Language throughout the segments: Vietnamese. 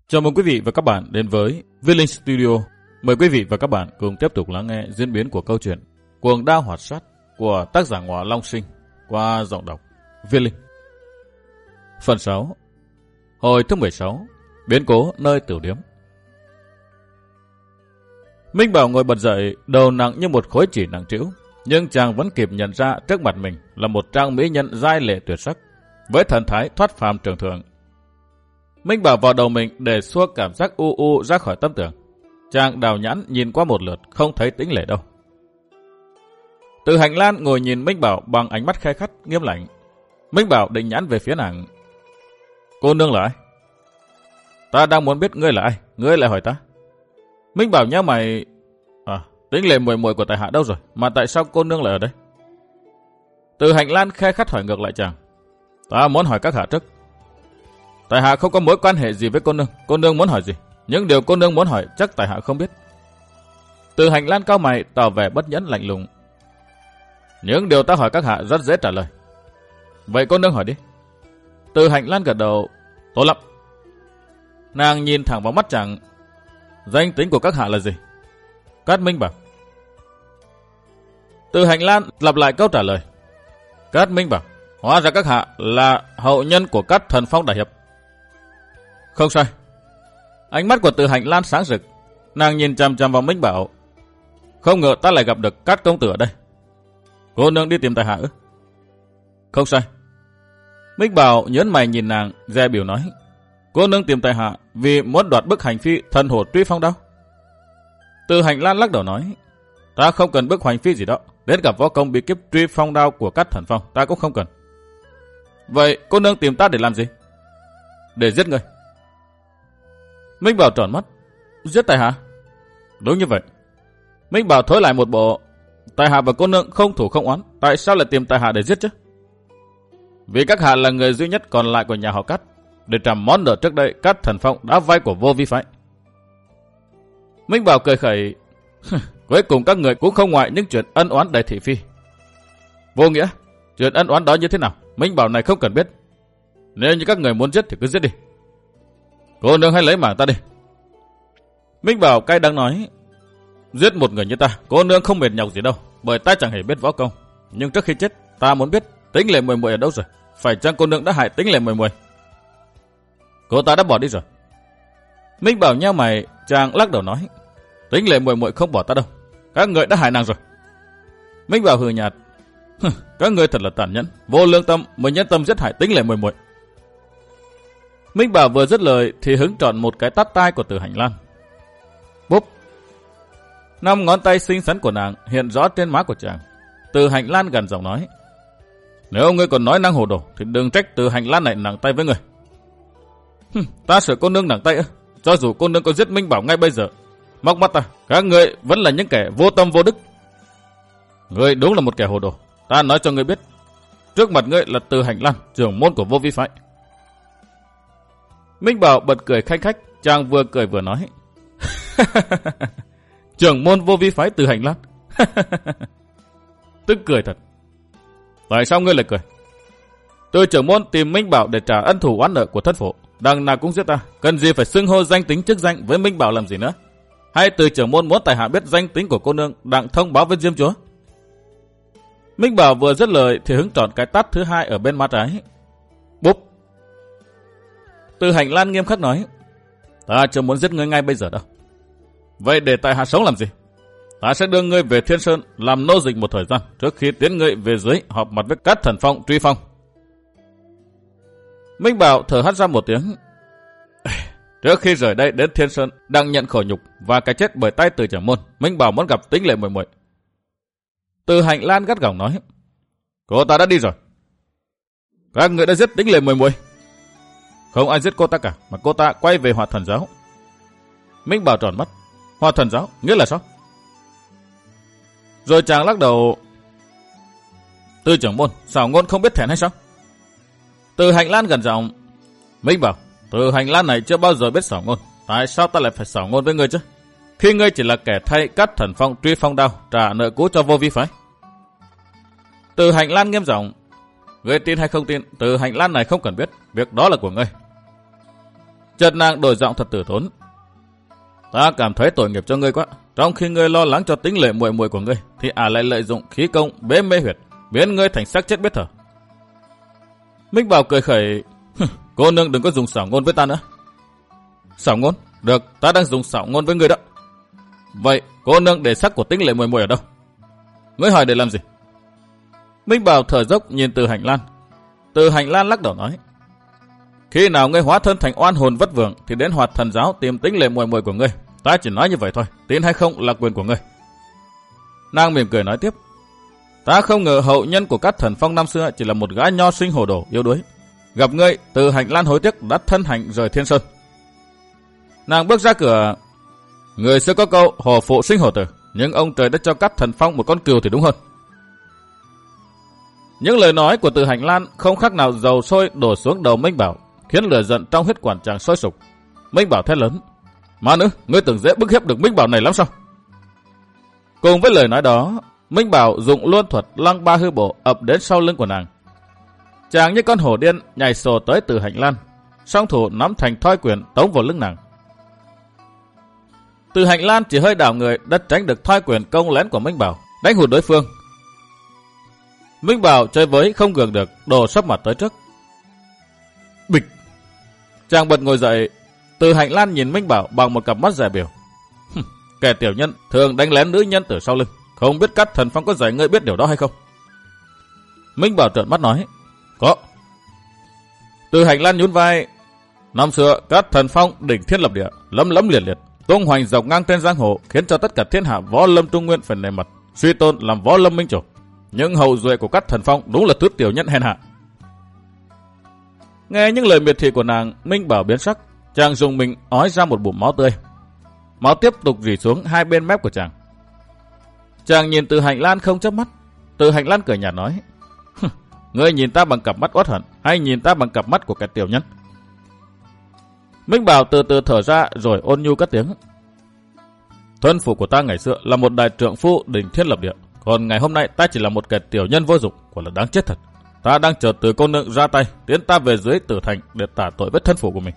Chào mừng quý vị và các bạn đến với Viết Linh Studio. Mời quý vị và các bạn cùng tiếp tục lắng nghe diễn biến của câu chuyện Cuồng Đao Hoạt Sát của tác giả Ngọa Long Sinh qua giọng đọc Viết Linh. Phần 6. Hồi thứ 16. Biến cố nơi tiểu điếm. Minh Bảo ngồi bật dậy, đầu nặng như một khối chỉ nặng trĩu, nhưng chàng vẫn kịp nhận ra trước mặt mình là một trang mỹ nhân giai lệ tuyệt sắc, với thần thái thoát phàm trường thượng. Minh Bảo vào đầu mình để xua cảm giác u u ra khỏi tâm tưởng. Chàng đào nhãn nhìn qua một lượt, không thấy tĩnh lệ đâu. Từ hành lang ngồi nhìn Minh Bảo bằng ánh mắt khe khắt, nghiêm lạnh. Minh Bảo định nhãn về phía nàng. Cô nương là ai? Ta đang muốn biết ngươi là ai, ngươi lại hỏi ta. Minh Bảo nhớ mày. Tĩnh lệ muội muội của tại hạ đâu rồi, mà tại sao cô nương lại ở đây? Từ hành lang khe khắt hỏi ngược lại chàng. Ta muốn hỏi các hạ trước. Tại hạ không có mối quan hệ gì với cô nương muốn hỏi gì? Những điều cô nương muốn hỏi chắc tại hạ không biết. Từ hành lan cao mày tỏ vẻ bất nhẫn lạnh lùng. Những điều ta hỏi các hạ rất dễ trả lời. Vậy cô nương hỏi đi. Từ hành lan gật đầu. Tốt lắm. Nàng nhìn thẳng vào mắt chàng. Danh tính của các hạ là gì? Cát Minh Bảo. Từ hành lan lặp lại câu trả lời. Cát Minh Bảo. Hóa ra các hạ là hậu nhân của Cát Thần Phong đại hiệp. Không sai. Ánh mắt của Từ Hành Lan sáng rực. Nàng nhìn chằm chằm vào Minh Bảo. Không ngờ ta lại gặp được Cát công tử ở đây. Cô nương đi tìm tại hạ ư? Không sai. Minh Bảo nhớn mày nhìn nàng, dè biểu nói. Cô nương tìm tại hạ vì muốn đoạt bức hành phi thần hổ truy phong đao. Từ Hành Lan lắc đầu nói. Ta không cần bức hành phi gì đó. Đến gặp võ công bí kíp truy phong đao của Cát Thần Phong ta cũng không cần. Vậy cô nương tìm ta để làm gì? Để giết người. Minh Bảo tròn mắt. Giết tại hạ? Đúng như vậy. Minh Bảo thối lại một bộ. Tại hạ và cô nương không thủ không oán, tại sao lại tìm tại hạ để giết chứ? Vì các hạ là người duy nhất còn lại của nhà họ Cát, để trả món nợ trước đây Cát Thần Phong đã vay của Vô Vi phái. Minh Bảo cười khẩy. Cuối cùng các người cũng không ngoại những chuyện ân oán đầy thị phi. Vô nghĩa. Chuyện ân oán đó như thế nào Minh Bảo này không cần biết. Nếu như các người muốn giết thì cứ giết đi. Cô nương hãy lấy mạng ta đi. Minh Bảo cay đắng nói. Giết một người như ta, cô nương không mệt nhọc gì đâu, bởi ta chẳng hề biết võ công. Nhưng trước khi chết, ta muốn biết Tĩnh lệ muội muội ở đâu rồi. Phải chăng cô nương đã hại Tĩnh lệ muội muội? Cô ta đã bỏ đi rồi. Minh Bảo nheo mày, chàng lắc đầu nói. Tĩnh lệ muội muội không bỏ ta đâu, các người đã hại nàng rồi. Minh Bảo hừ nhạt. Các người thật là tàn nhẫn, vô lương tâm mới nhẫn tâm giết hại Tĩnh lệ muội muội. Minh Bảo vừa dứt lời thì hứng trọn một cái tát tai của Từ Hành Lan. Bốp. 5 ngón tay xinh xắn của nàng hiện rõ trên má của chàng. Từ Hành Lan gần giọng nói. Nếu ngươi còn nói năng hồ đồ thì đừng trách Từ Hành Lan này nặng tay với ngươi. Ta sợ cô nương nặng tay ư? Cho dù cô nương có giết Minh Bảo ngay bây giờ, móc mắt ta, các ngươi vẫn là những kẻ vô tâm vô đức. Ngươi đúng là một kẻ hồ đồ. Ta nói cho ngươi biết, trước mặt ngươi là Từ Hành Lan, trưởng môn của Vô Vi phái. Minh Bảo bật cười khanh khách, chàng vừa cười vừa nói. Trưởng môn Vô Vi phái Từ Hành Lan. Tức cười thật. Tại sao ngươi lại cười? Từ trưởng môn tìm Minh Bảo để trả ân thù oán nợ của thất phụ, đằng nào cũng giết ta, cần gì phải xưng hô danh tính chức danh với Minh Bảo làm gì nữa? Hay từ trưởng môn muốn tại hạ biết danh tính của cô nương đặng thông báo với Diêm Chúa? Minh Bảo vừa dứt lời thì hứng trọn cái tát thứ hai ở bên má trái. Bốp. Từ Hành Lan nghiêm khắc nói. Ta chưa muốn giết ngươi ngay bây giờ đâu. Vậy để tại hạ sống làm gì? Ta sẽ đưa ngươi về Thiên Sơn làm nô dịch một thời gian trước khi tiến ngươi về dưới họp mặt với Cát Thần Phong truy phong. Minh Bảo thở hắt ra một tiếng. Trước khi rời đây đến Thiên Sơn đang nhận khổ nhục và cái chết bởi tay Từ trưởng môn, Minh Bảo muốn gặp Tĩnh lệ muội muội. Từ Hành Lan gắt gỏng nói. Cô ta đã đi rồi. Các người đã giết Tĩnh lệ muội muội? Không ai giết cô ta cả, mà cô ta quay về Hỏa Thần giáo. Minh Bảo tròn mắt. Hỏa Thần giáo, nghĩa là sao? Rồi chàng lắc đầu. Từ trưởng môn, xảo ngôn không biết thẹn hay sao? Từ Hành Lan gần giọng. Minh Bảo, Từ Hành Lan này chưa bao giờ biết xảo ngôn. Tại sao ta lại phải xảo ngôn với ngươi chứ? Khi ngươi chỉ là kẻ thay Cát Thần Phong truy phong đao, trả nợ cũ cho Vô Vi phái. Từ Hành Lan nghiêm giọng. Ngươi tin hay không tin, Từ Hành Lan này không cần biết, việc đó là của ngươi. Chợt nàng đổi giọng thật tử tốn. Ta cảm thấy tội nghiệp cho ngươi quá. Trong khi ngươi lo lắng cho tính lệ muội muội của ngươi, thì ả lại lợi dụng khí công bế mê huyệt, biến ngươi thành xác chết biết thở. Minh Bảo cười khẩy. Cô nương đừng có dùng xảo ngôn với ta nữa. Xảo ngôn? Được, ta đang dùng xảo ngôn với ngươi đó. Vậy cô nương để xác của tính lệ muội muội ở đâu? Ngươi hỏi để làm gì? Minh Bảo thở dốc nhìn Từ Hành Lan. Từ Hành Lan lắc đầu nói. Khi nào ngươi hóa thân thành oan hồn vất vưởng thì đến Hoạt Thần giáo tìm tính lệ muội muội của ngươi. Ta chỉ nói như vậy thôi, tin hay không là quyền của ngươi. Nàng mỉm cười nói tiếp. Ta không ngờ hậu nhân của các thần phong năm xưa chỉ là một gã nho sinh hồ đồ yếu đuối. Gặp ngươi, Từ Hành Lan hối tiếc đã thân hành rời Thiên Sơn. Nàng bước ra cửa. Người xưa có câu hồ phụ sinh hồ tử, nhưng ông trời đã cho các thần phong một con cừu thì đúng hơn. Những lời nói của Từ Hành Lan không khác nào dầu sôi đổ xuống đầu Minh Bảo, khiến lửa giận trong huyết quản chàng sôi sục. Minh Bảo thét lớn. Mà nữ, ngươi tưởng dễ bức hiếp được Minh Bảo này lắm sao? Cùng với lời nói đó, Minh Bảo dùng luân thuật lăng ba hư bộ ập đến sau lưng của nàng. Chàng như con hổ điên nhảy sổ tới Từ Hành Lan, song thủ nắm thành thoi quyền tống vào lưng nàng. Từ Hành Lan chỉ hơi đảo người đã tránh được thoi quyền công lén của Minh Bảo, đánh hụt đối phương. Minh Bảo chơi với không gượng được, đổ sấp mặt tới trước. Bịch! Chàng bật ngồi dậy. Từ Hành Lan nhìn Minh Bảo bằng một cặp mắt dè biểu. Kẻ tiểu nhân thường đánh lén nữ nhân từ sau lưng, không biết các thần phong có dạy ngươi biết điều đó hay không? Minh Bảo trợn mắt nói. Có. Từ Hành Lan nhún vai. Năm xưa các thần phong đỉnh thiên lập địa, lấm lấm liệt liệt, tung hoành dọc ngang trên giang hồ, khiến cho tất cả thiên hạ võ lâm trung nguyên phải nề mặt, suy tôn làm võ lâm minh chủ. Nhưng hậu duệ của các thần phong đúng là thứ tiểu nhân hèn hạ. Nghe những lời miệt thị của nàng, Minh Bảo biến sắc, chàng dùng mình ói ra một bụng máu tươi. Máu tiếp tục rỉ xuống hai bên mép của chàng. Chàng nhìn Từ Hành Lan không chớp mắt. Từ Hành Lan cười nhạt nói. Ngươi nhìn ta bằng cặp mắt uất hận, hay nhìn ta bằng cặp mắt của kẻ tiểu nhân? Minh Bảo từ từ thở ra rồi ôn nhu cất tiếng. Thân phụ của ta ngày xưa là một đại trượng phu đỉnh thiên lập địa, còn ngày hôm nay ta chỉ là một kẻ tiểu nhân vô dụng, quả là đáng chết thật. Ta đang chờ từ cô nương ra tay tiến ta về dưới Tử Thành để tả tội với thân phụ của mình.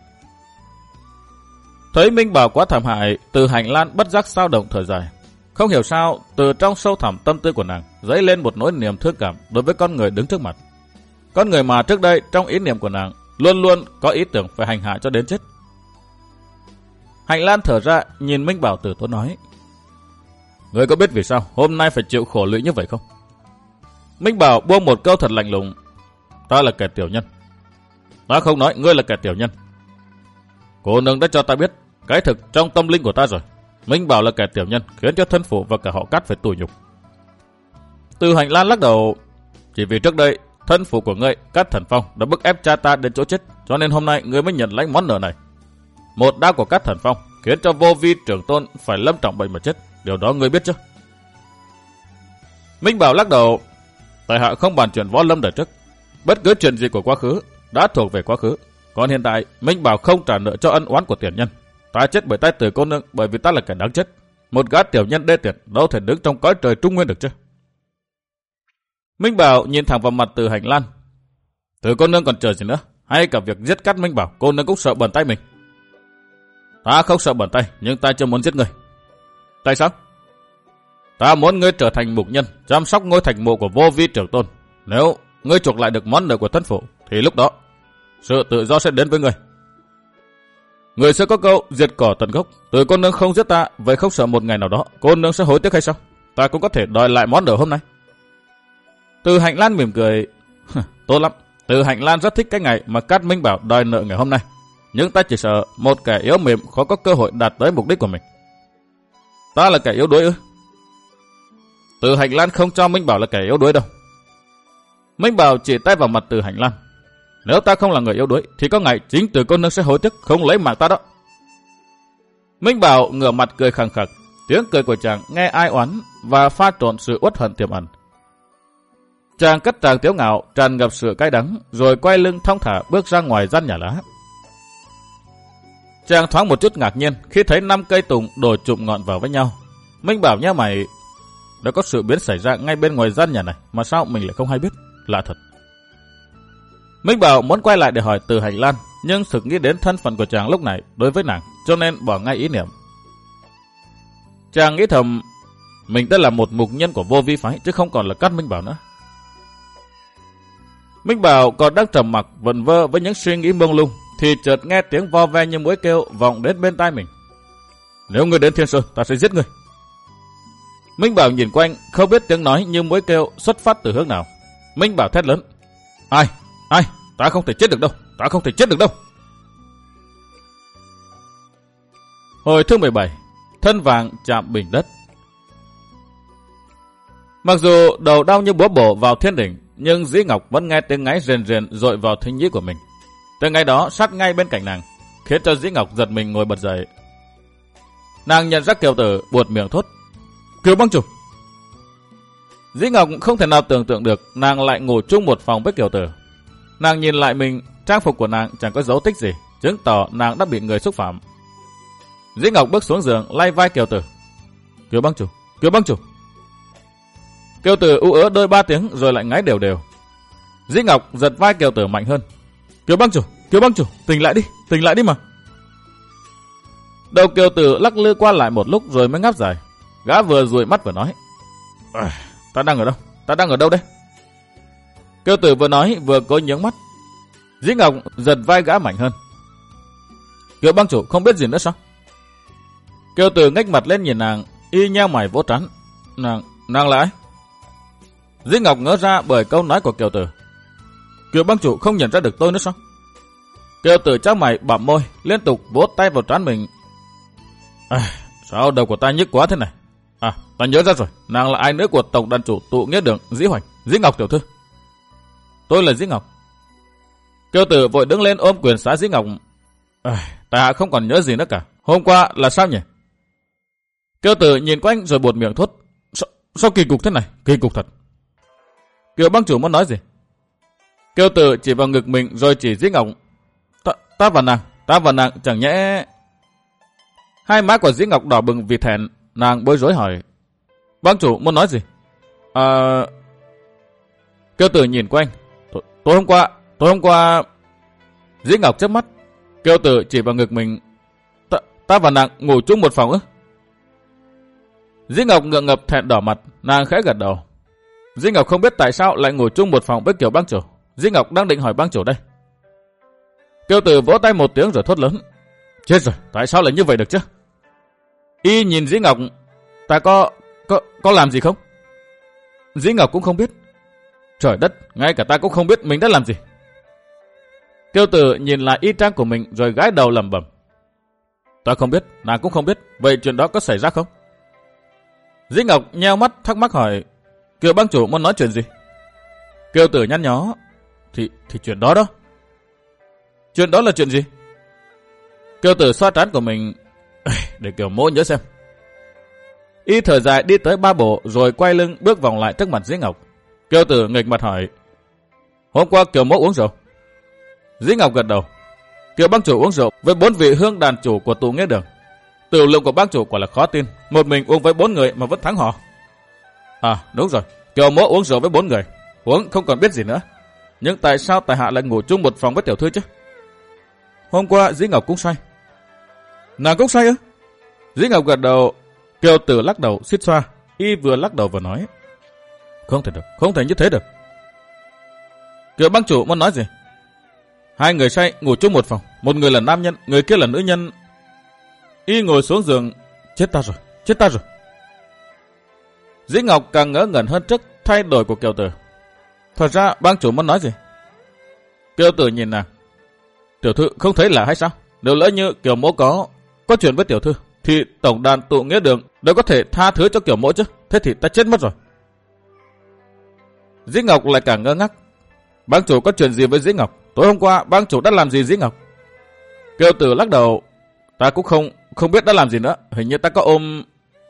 Thấy Minh Bảo quá thảm hại, Từ Hành Lan bất giác xao động thở dài. Không hiểu sao, từ trong sâu thẳm tâm tư của nàng dấy lên một nỗi niềm thương cảm đối với con người đứng trước mặt. Con người mà trước đây trong ý niệm của nàng luôn luôn có ý tưởng phải hành hạ cho đến chết. Hành Lan thở ra nhìn Minh Bảo từ tốn nói. Ngươi có biết vì sao hôm nay phải chịu khổ lụy như vậy không? Minh Bảo buông một câu thật lạnh lùng. Ta là kẻ tiểu nhân. Ta không nói ngươi là kẻ tiểu nhân. Cô nương đã cho ta biết cái thực trong tâm linh của ta rồi. Minh Bảo là kẻ tiểu nhân, khiến cho thân phụ và cả họ Cát phải tủi nhục. Từ Hành Lan lắc đầu. Chỉ vì trước đây thân phụ của ngươi, Cát Thần Phong, đã bức ép cha ta đến chỗ chết, cho nên hôm nay ngươi mới nhận lãnh món nợ này. Một đao của Cát Thần Phong khiến cho Vô Vi trưởng tôn phải lâm trọng bệnh mà chết. Điều đó ngươi biết chứ? Minh Bảo lắc đầu. Tại hạ không bàn chuyện võ lâm đời trước. Bất cứ chuyện gì của quá khứ đã thuộc về quá khứ. Còn hiện tại Minh Bảo không trả nợ cho ân oán của tiền nhân. Ta chết bởi tay Từ cô nương bởi vì ta là kẻ đáng chết. Một gã tiểu nhân đê tiện đâu thể đứng trong cõi trời trung nguyên được chứ? Minh Bảo nhìn thẳng vào mặt Từ Hành Lan. Từ cô nương còn chờ gì nữa? Hay cả việc giết Cát Minh Bảo cô nương cũng sợ bẩn tay mình? Ta không sợ bẩn tay, nhưng ta chưa muốn giết ngươi. Tại sao? Ta muốn ngươi trở thành mục nhân, chăm sóc ngôi thành mộ của Vô Vi trưởng tôn. Nếu ngươi chuộc lại được món nợ của thân phụ, thì lúc đó sự tự do sẽ đến với ngươi. Người sẽ có câu diệt cỏ tận gốc. Từ cô nương không giết ta, vậy không sợ một ngày nào đó cô nương sẽ hối tiếc hay sao? Ta cũng có thể đòi lại món nợ hôm nay. Từ Hành Lan mỉm cười. Tốt lắm. Từ Hành Lan rất thích cái ngày mà Cát Minh Bảo đòi nợ ngày hôm nay. Nhưng ta chỉ sợ một kẻ yếu mềm khó có cơ hội đạt tới mục đích của mình. Ta là kẻ yếu đuối ư? Từ Hành Lan không cho Minh Bảo là kẻ yếu đuối đâu. Minh Bảo chỉ tay vào mặt Từ Hành Lan. Nếu ta không là người yếu đuối thì có ngày chính Từ cô nương sẽ hối tiếc không lấy mạng ta đó. Minh Bảo ngửa mặt cười khằng khặc. Tiếng cười của chàng nghe ai oán và pha trộn sự uất hận tiềm ẩn. Chàng cất tràng tiếu ngạo tràn ngập sự cay đắng, rồi quay lưng thong thả bước ra ngoài gian nhà lá. Chàng thoáng một chút ngạc nhiên khi thấy 5 cây tùng đổ chụm ngọn vào với nhau. Minh Bảo nhớ mày, đã có sự biến xảy ra ngay bên ngoài gian nhà này mà sao mình lại không hay biết, lạ thật. Minh Bảo muốn quay lại để hỏi Từ Hành Lan, nhưng sực nghĩ đến thân phận của chàng lúc này đối với nàng, cho nên bỏ ngay ý niệm. Chàng nghĩ thầm, mình đã là một mục nhân của Vô Vi phái chứ không còn là Cát Minh Bảo nữa. Minh Bảo còn đang trầm mặc vẩn vơ với những suy nghĩ mông lung, thì chợt nghe tiếng vo ve như muỗi kêu vọng đến bên tai mình. Nếu ngươi đến Thiên Sơn, ta sẽ giết ngươi. Minh Bảo nhìn quanh, không biết tiếng nói như muỗi kêu xuất phát từ hướng nào. Minh Bảo thét lớn. Ai? Ta không thể chết được đâu. Ta không thể chết được đâu. Hồi thứ 17. Thân vàng chạm bình đất. Mặc dù đầu đau như búa bổ vào thiên đỉnh, nhưng Dĩ Ngọc vẫn nghe tiếng ngáy rền rền dội vào thính nhĩ của mình. Tiếng ngáy đó sát ngay bên cạnh nàng, khiến cho Dĩ Ngọc giật mình ngồi bật dậy. Nàng nhận ra Kiều Tử, buột miệng thốt. Kiều băng chủ. Dĩ Ngọc không thể nào tưởng tượng được nàng lại ngủ chung một phòng với Kiều Tử. Nàng nhìn lại mình, trang phục của nàng chẳng có dấu tích gì, chứng tỏ nàng đã bị người xúc phạm. Dĩ Ngọc bước xuống giường, lay vai Kiều Tử. Kiều băng chủ, Kiều băng chủ. Kiều Tử ú ớ đôi 3 tiếng rồi lại ngáy đều đều. Dĩ Ngọc giật vai Kiều Tử mạnh hơn. Kiều băng chủ, tỉnh lại đi mà. Đầu Kiều Tử lắc lư qua lại một lúc rồi mới ngáp dài. Gã vừa dụi mắt vừa nói. Ta đang ở đâu đây? Kiều Tử vừa nói vừa cố nhướng mắt. Dĩ Ngọc giật vai gã mạnh hơn. Kiều băng chủ không biết gì nữa sao? Kiều Tử ngách mặt lên nhìn nàng, y nheo mày vỗ trán. Nàng là ai? Dĩ Ngọc ngỡ ra bởi câu nói của Kiều Tử. Kiều băng chủ không nhận ra được tôi nữa sao? Kiều Tử chau mày bặm môi, liên tục vỗ tay vào trán mình. Sao đầu của ta nhức quá thế này? Ta nhớ ra rồi, nàng là ai nữa của tổng đàn chủ tụ nghĩa đường Dĩ Hoành, Dĩ Ngọc tiểu thư. Tôi là Dĩ Ngọc. Kiều Tử vội đứng lên ôm quyền xá Dĩ Ngọc. Ta hạ không còn nhớ gì nữa cả. Hôm qua là sao nhỉ? Kiều Tử nhìn quanh rồi buột miệng thốt. Sao kỳ cục thế này? Kỳ cục thật. Kiều băng chủ muốn nói gì? Kiều Tử chỉ vào ngực mình rồi chỉ Dĩ Ngọc. Ta và nàng chẳng nhẽ... Hai má của Dĩ Ngọc đỏ bừng vì thẹn, nàng bối rối hỏi. Băng chủ muốn nói gì? Kiều Tử nhìn quanh. Tối hôm qua... Dĩ Ngọc chớp mắt. Kiều Tử chỉ vào ngực mình. Ta và nàng ngủ chung một phòng ư? Dĩ Ngọc ngượng ngập thẹn đỏ mặt, nàng khẽ gật đầu. Dĩ Ngọc không biết tại sao lại ngủ chung một phòng với Kiều băng chủ. Dĩ Ngọc đang định hỏi băng chủ đây. Kiều Tử vỗ tay một tiếng rồi thốt lớn. Chết rồi, tại sao lại như vậy được chứ? Y nhìn Dĩ Ngọc. Ta có làm gì không? Dĩ Ngọc cũng không biết. Trời đất, ngay cả ta cũng không biết mình đã làm gì. Kiều Tử nhìn lại y trang của mình rồi gãi đầu lẩm bẩm. Ta không biết, nàng cũng không biết. Vậy chuyện đó có xảy ra không? Dĩ Ngọc nheo mắt thắc mắc hỏi. Kiều băng chủ muốn nói chuyện gì? Kiều Tử nhăn nhó. Thì chuyện đó đó. Chuyện đó là chuyện gì? Kiều Tử xoa trán của mình. Để Kiều mỗ nhớ xem. Y thở dài đi tới 3 bộ rồi quay lưng bước vòng lại trước mặt Dĩ Ngọc. Kiều Tử nghịch mặt hỏi. Hôm qua Kiều mỗ uống rượu? Dĩ Ngọc gật đầu. Kiều băng chủ uống rượu với 4 vị hương đàn chủ của tụ nghĩa đường. Tiểu lượng của băng chủ quả là khó tin. Một mình uống với 4 người mà vẫn thắng họ. Đúng rồi. Kiều mỗ uống rượu với 4 người. Uống không còn biết gì nữa. Nhưng tại sao tại hạ lại ngủ chung một phòng với tiểu thư chứ? Hôm qua Dĩ Ngọc cũng say. Nàng cũng say ư? Dĩ Ngọc gật đầu. Kiều Tử lắc đầu suýt xoa. Y vừa lắc đầu vừa nói. Không thể được, không thể như thế được. Kiều băng chủ muốn nói gì? 2 người say ngủ chung một phòng. Một người là nam nhân, người kia là nữ nhân. Y ngồi xuống giường. Chết ta rồi. Dĩ Ngọc càng ngỡ ngẩn hơn trước thay đổi của Kiều Tử. Thật ra băng chủ muốn nói gì? Kiều Tử nhìn nàng. Tiểu thư không thấy là hay sao? Nếu lỡ như Kiều mỗ có chuyện với tiểu thư, thì tổng đàn tụ nghĩa đường đâu có thể tha thứ cho Kiều mỗ chứ. Thế thì ta chết mất rồi. Dĩ Ngọc lại càng ngơ ngác. Bang chủ có chuyện gì với Dĩ Ngọc? Tối hôm qua bang chủ đã làm gì Dĩ Ngọc? Kiều Tử lắc đầu. Ta cũng không biết đã làm gì nữa. Hình như ta có ôm...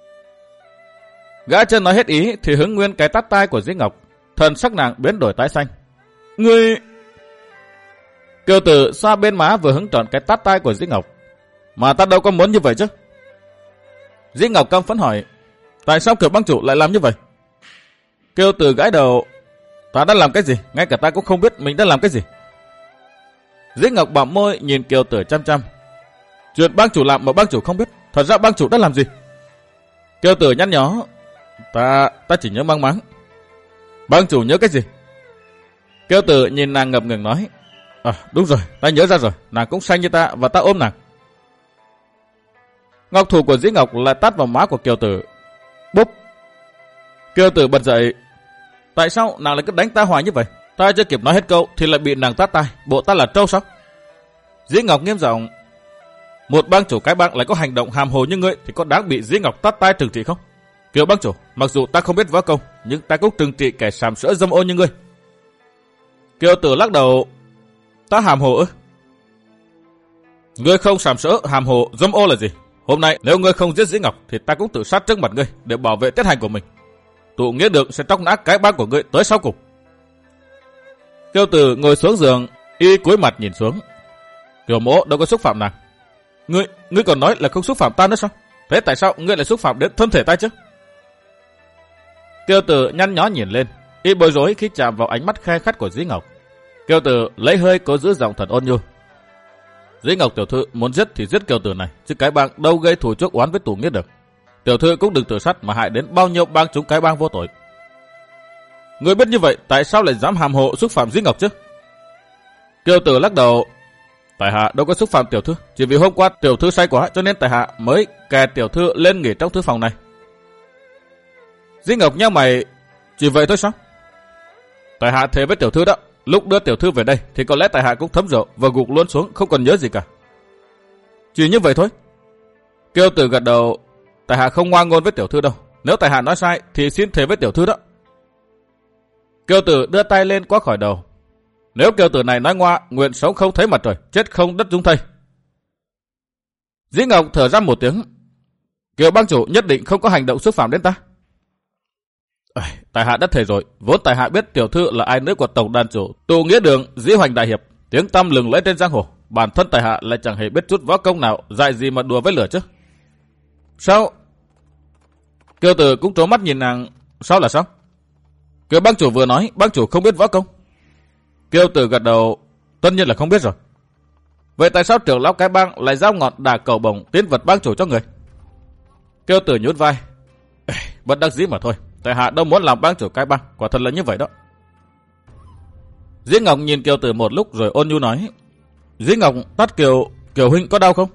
Gã chân nói hết ý thì hứng nguyên cái tát tai của Dĩ Ngọc. Thần sắc nàng biến đổi tái xanh. Ngươi... Kiều Tử xoa bên má vừa hứng trọn cái tát tai của Dĩ Ngọc. Mà ta đâu có muốn như vậy chứ. Dĩ Ngọc căm phẫn hỏi. Tại sao Kiều bang chủ lại làm như vậy? Kiều Tử gãi đầu. Ta đã làm cái gì? Ngay cả ta cũng không biết mình đã làm cái gì. Dĩ Ngọc bặm môi nhìn Kiều Tử chăm chăm. Chuyện bang chủ làm mà bang chủ không biết, thật ra bang chủ đã làm gì? Kiều Tử nhăn nhó. Ta chỉ nhớ mang máng. Bang chủ nhớ cái gì? Kiều Tử nhìn nàng ngập ngừng nói. Đúng rồi, ta nhớ ra rồi, nàng cũng xanh như ta và ta ôm nàng. Ngọc thủ của Dĩ Ngọc lại tát vào má của Kiều Tử. Bốp. Kiều Tử bật dậy. Tại sao nàng lại cứ đánh ta hoài như vậy? Ta chưa kịp nói hết câu thì lại bị nàng tát tai. Bộ ta là trâu sao? Dĩ Ngọc nghiêm giọng. Một bang chủ cái bang lại có hành động hàm hồ như ngươi thì có đáng bị Dĩ Ngọc tát tai trừng trị không? Kiều bang chủ, mặc dù ta không biết võ công nhưng ta cũng trừng trị kẻ sàm sỡ dâm ô như ngươi. Kiều Tử lắc đầu. Ta hàm hồ ư? Ngươi không sàm sỡ hàm hồ dâm ô là gì? Hôm nay nếu ngươi không giết Dĩ Ngọc thì ta cũng tự sát trước mặt ngươi để bảo vệ tiết hành của mình. Tụ nghĩa đường sẽ tróc nát cái bang của ngươi tới sau cùng. Kiều Tử ngồi xuống giường, y cúi mặt nhìn xuống. Kiều mỗ đâu có xúc phạm nàng. Ngươi còn nói là không xúc phạm ta nữa sao? Thế tại sao ngươi lại xúc phạm đến thân thể ta chứ? Kiều Tử nhăn nhó nhìn lên, y bối rối khi chạm vào ánh mắt khe khắt của Dĩ Ngọc. Kiều Tử lấy hơi cố giữ giọng thật ôn nhu. Dĩ Ngọc tiểu thư muốn giết thì giết Kiều Tử này, chứ cái bang đâu gây thù chuốc oán với tụ nghĩa được. Tiểu thư cũng đừng tự sát mà hại đến bao nhiêu bang chúng cái bang vô tội. Ngươi biết như vậy, tại sao lại dám hàm hồ xúc phạm Dĩ Ngọc chứ? Kiều Tử lắc đầu. Tại hạ đâu có xúc phạm tiểu thư, chỉ vì hôm qua tiểu thư say quá cho nên tại hạ mới kè tiểu thư lên nghỉ trong thư phòng này. Dĩ Ngọc nhăn mày. Chỉ vậy thôi sao? Tại hạ thề với tiểu thư đó, lúc đưa tiểu thư về đây thì có lẽ tại hạ cũng thấm rượu và gục luôn xuống không còn nhớ gì cả. Chỉ như vậy thôi. Kiều Tử gật đầu. Tại hạ không ngoan ngôn với tiểu thư đâu, nếu tại hạ nói sai thì xin thề với tiểu thư đó. Kiều Tử đưa tay lên quát khỏi đầu. Nếu Kiều Tử này nói ngoa, nguyện sống không thấy mặt trời, chết không đất dung thây. Dĩ Ngọc thở ra một tiếng. Kiều bang chủ nhất định không có hành động xúc phạm đến ta. Tại hạ đã thề rồi, vốn tại hạ biết tiểu thư là ai nữ của tổng đàn chủ tụ nghĩa đường Dĩ Hoành đại hiệp, tiếng tăm lừng lẫy trên giang hồ. Bản thân tại hạ lại chẳng hề biết chút võ công nào, dại gì mà đùa với lửa chứ. Sao? Kiều Tử cũng trố mắt nhìn nàng. Sao là sao? Kiều bang chủ vừa nói bang chủ không biết võ công. Kiều Tử gật đầu. Tất nhiên là không biết rồi. Vậy tại sao trưởng lão cái bang lại giao ngọn đà cầu bổng tiến vật bang chủ cho người? Kiều Tử nhún vai. Bất đắc dĩ mà thôi. Tại hạ đâu muốn làm bang chủ cái bang, quả thật là như vậy đó. Dĩ Ngọc nhìn Kiều Tử một lúc rồi ôn nhu nói. Dĩ Ngọc tát Kiều huynh có đau không?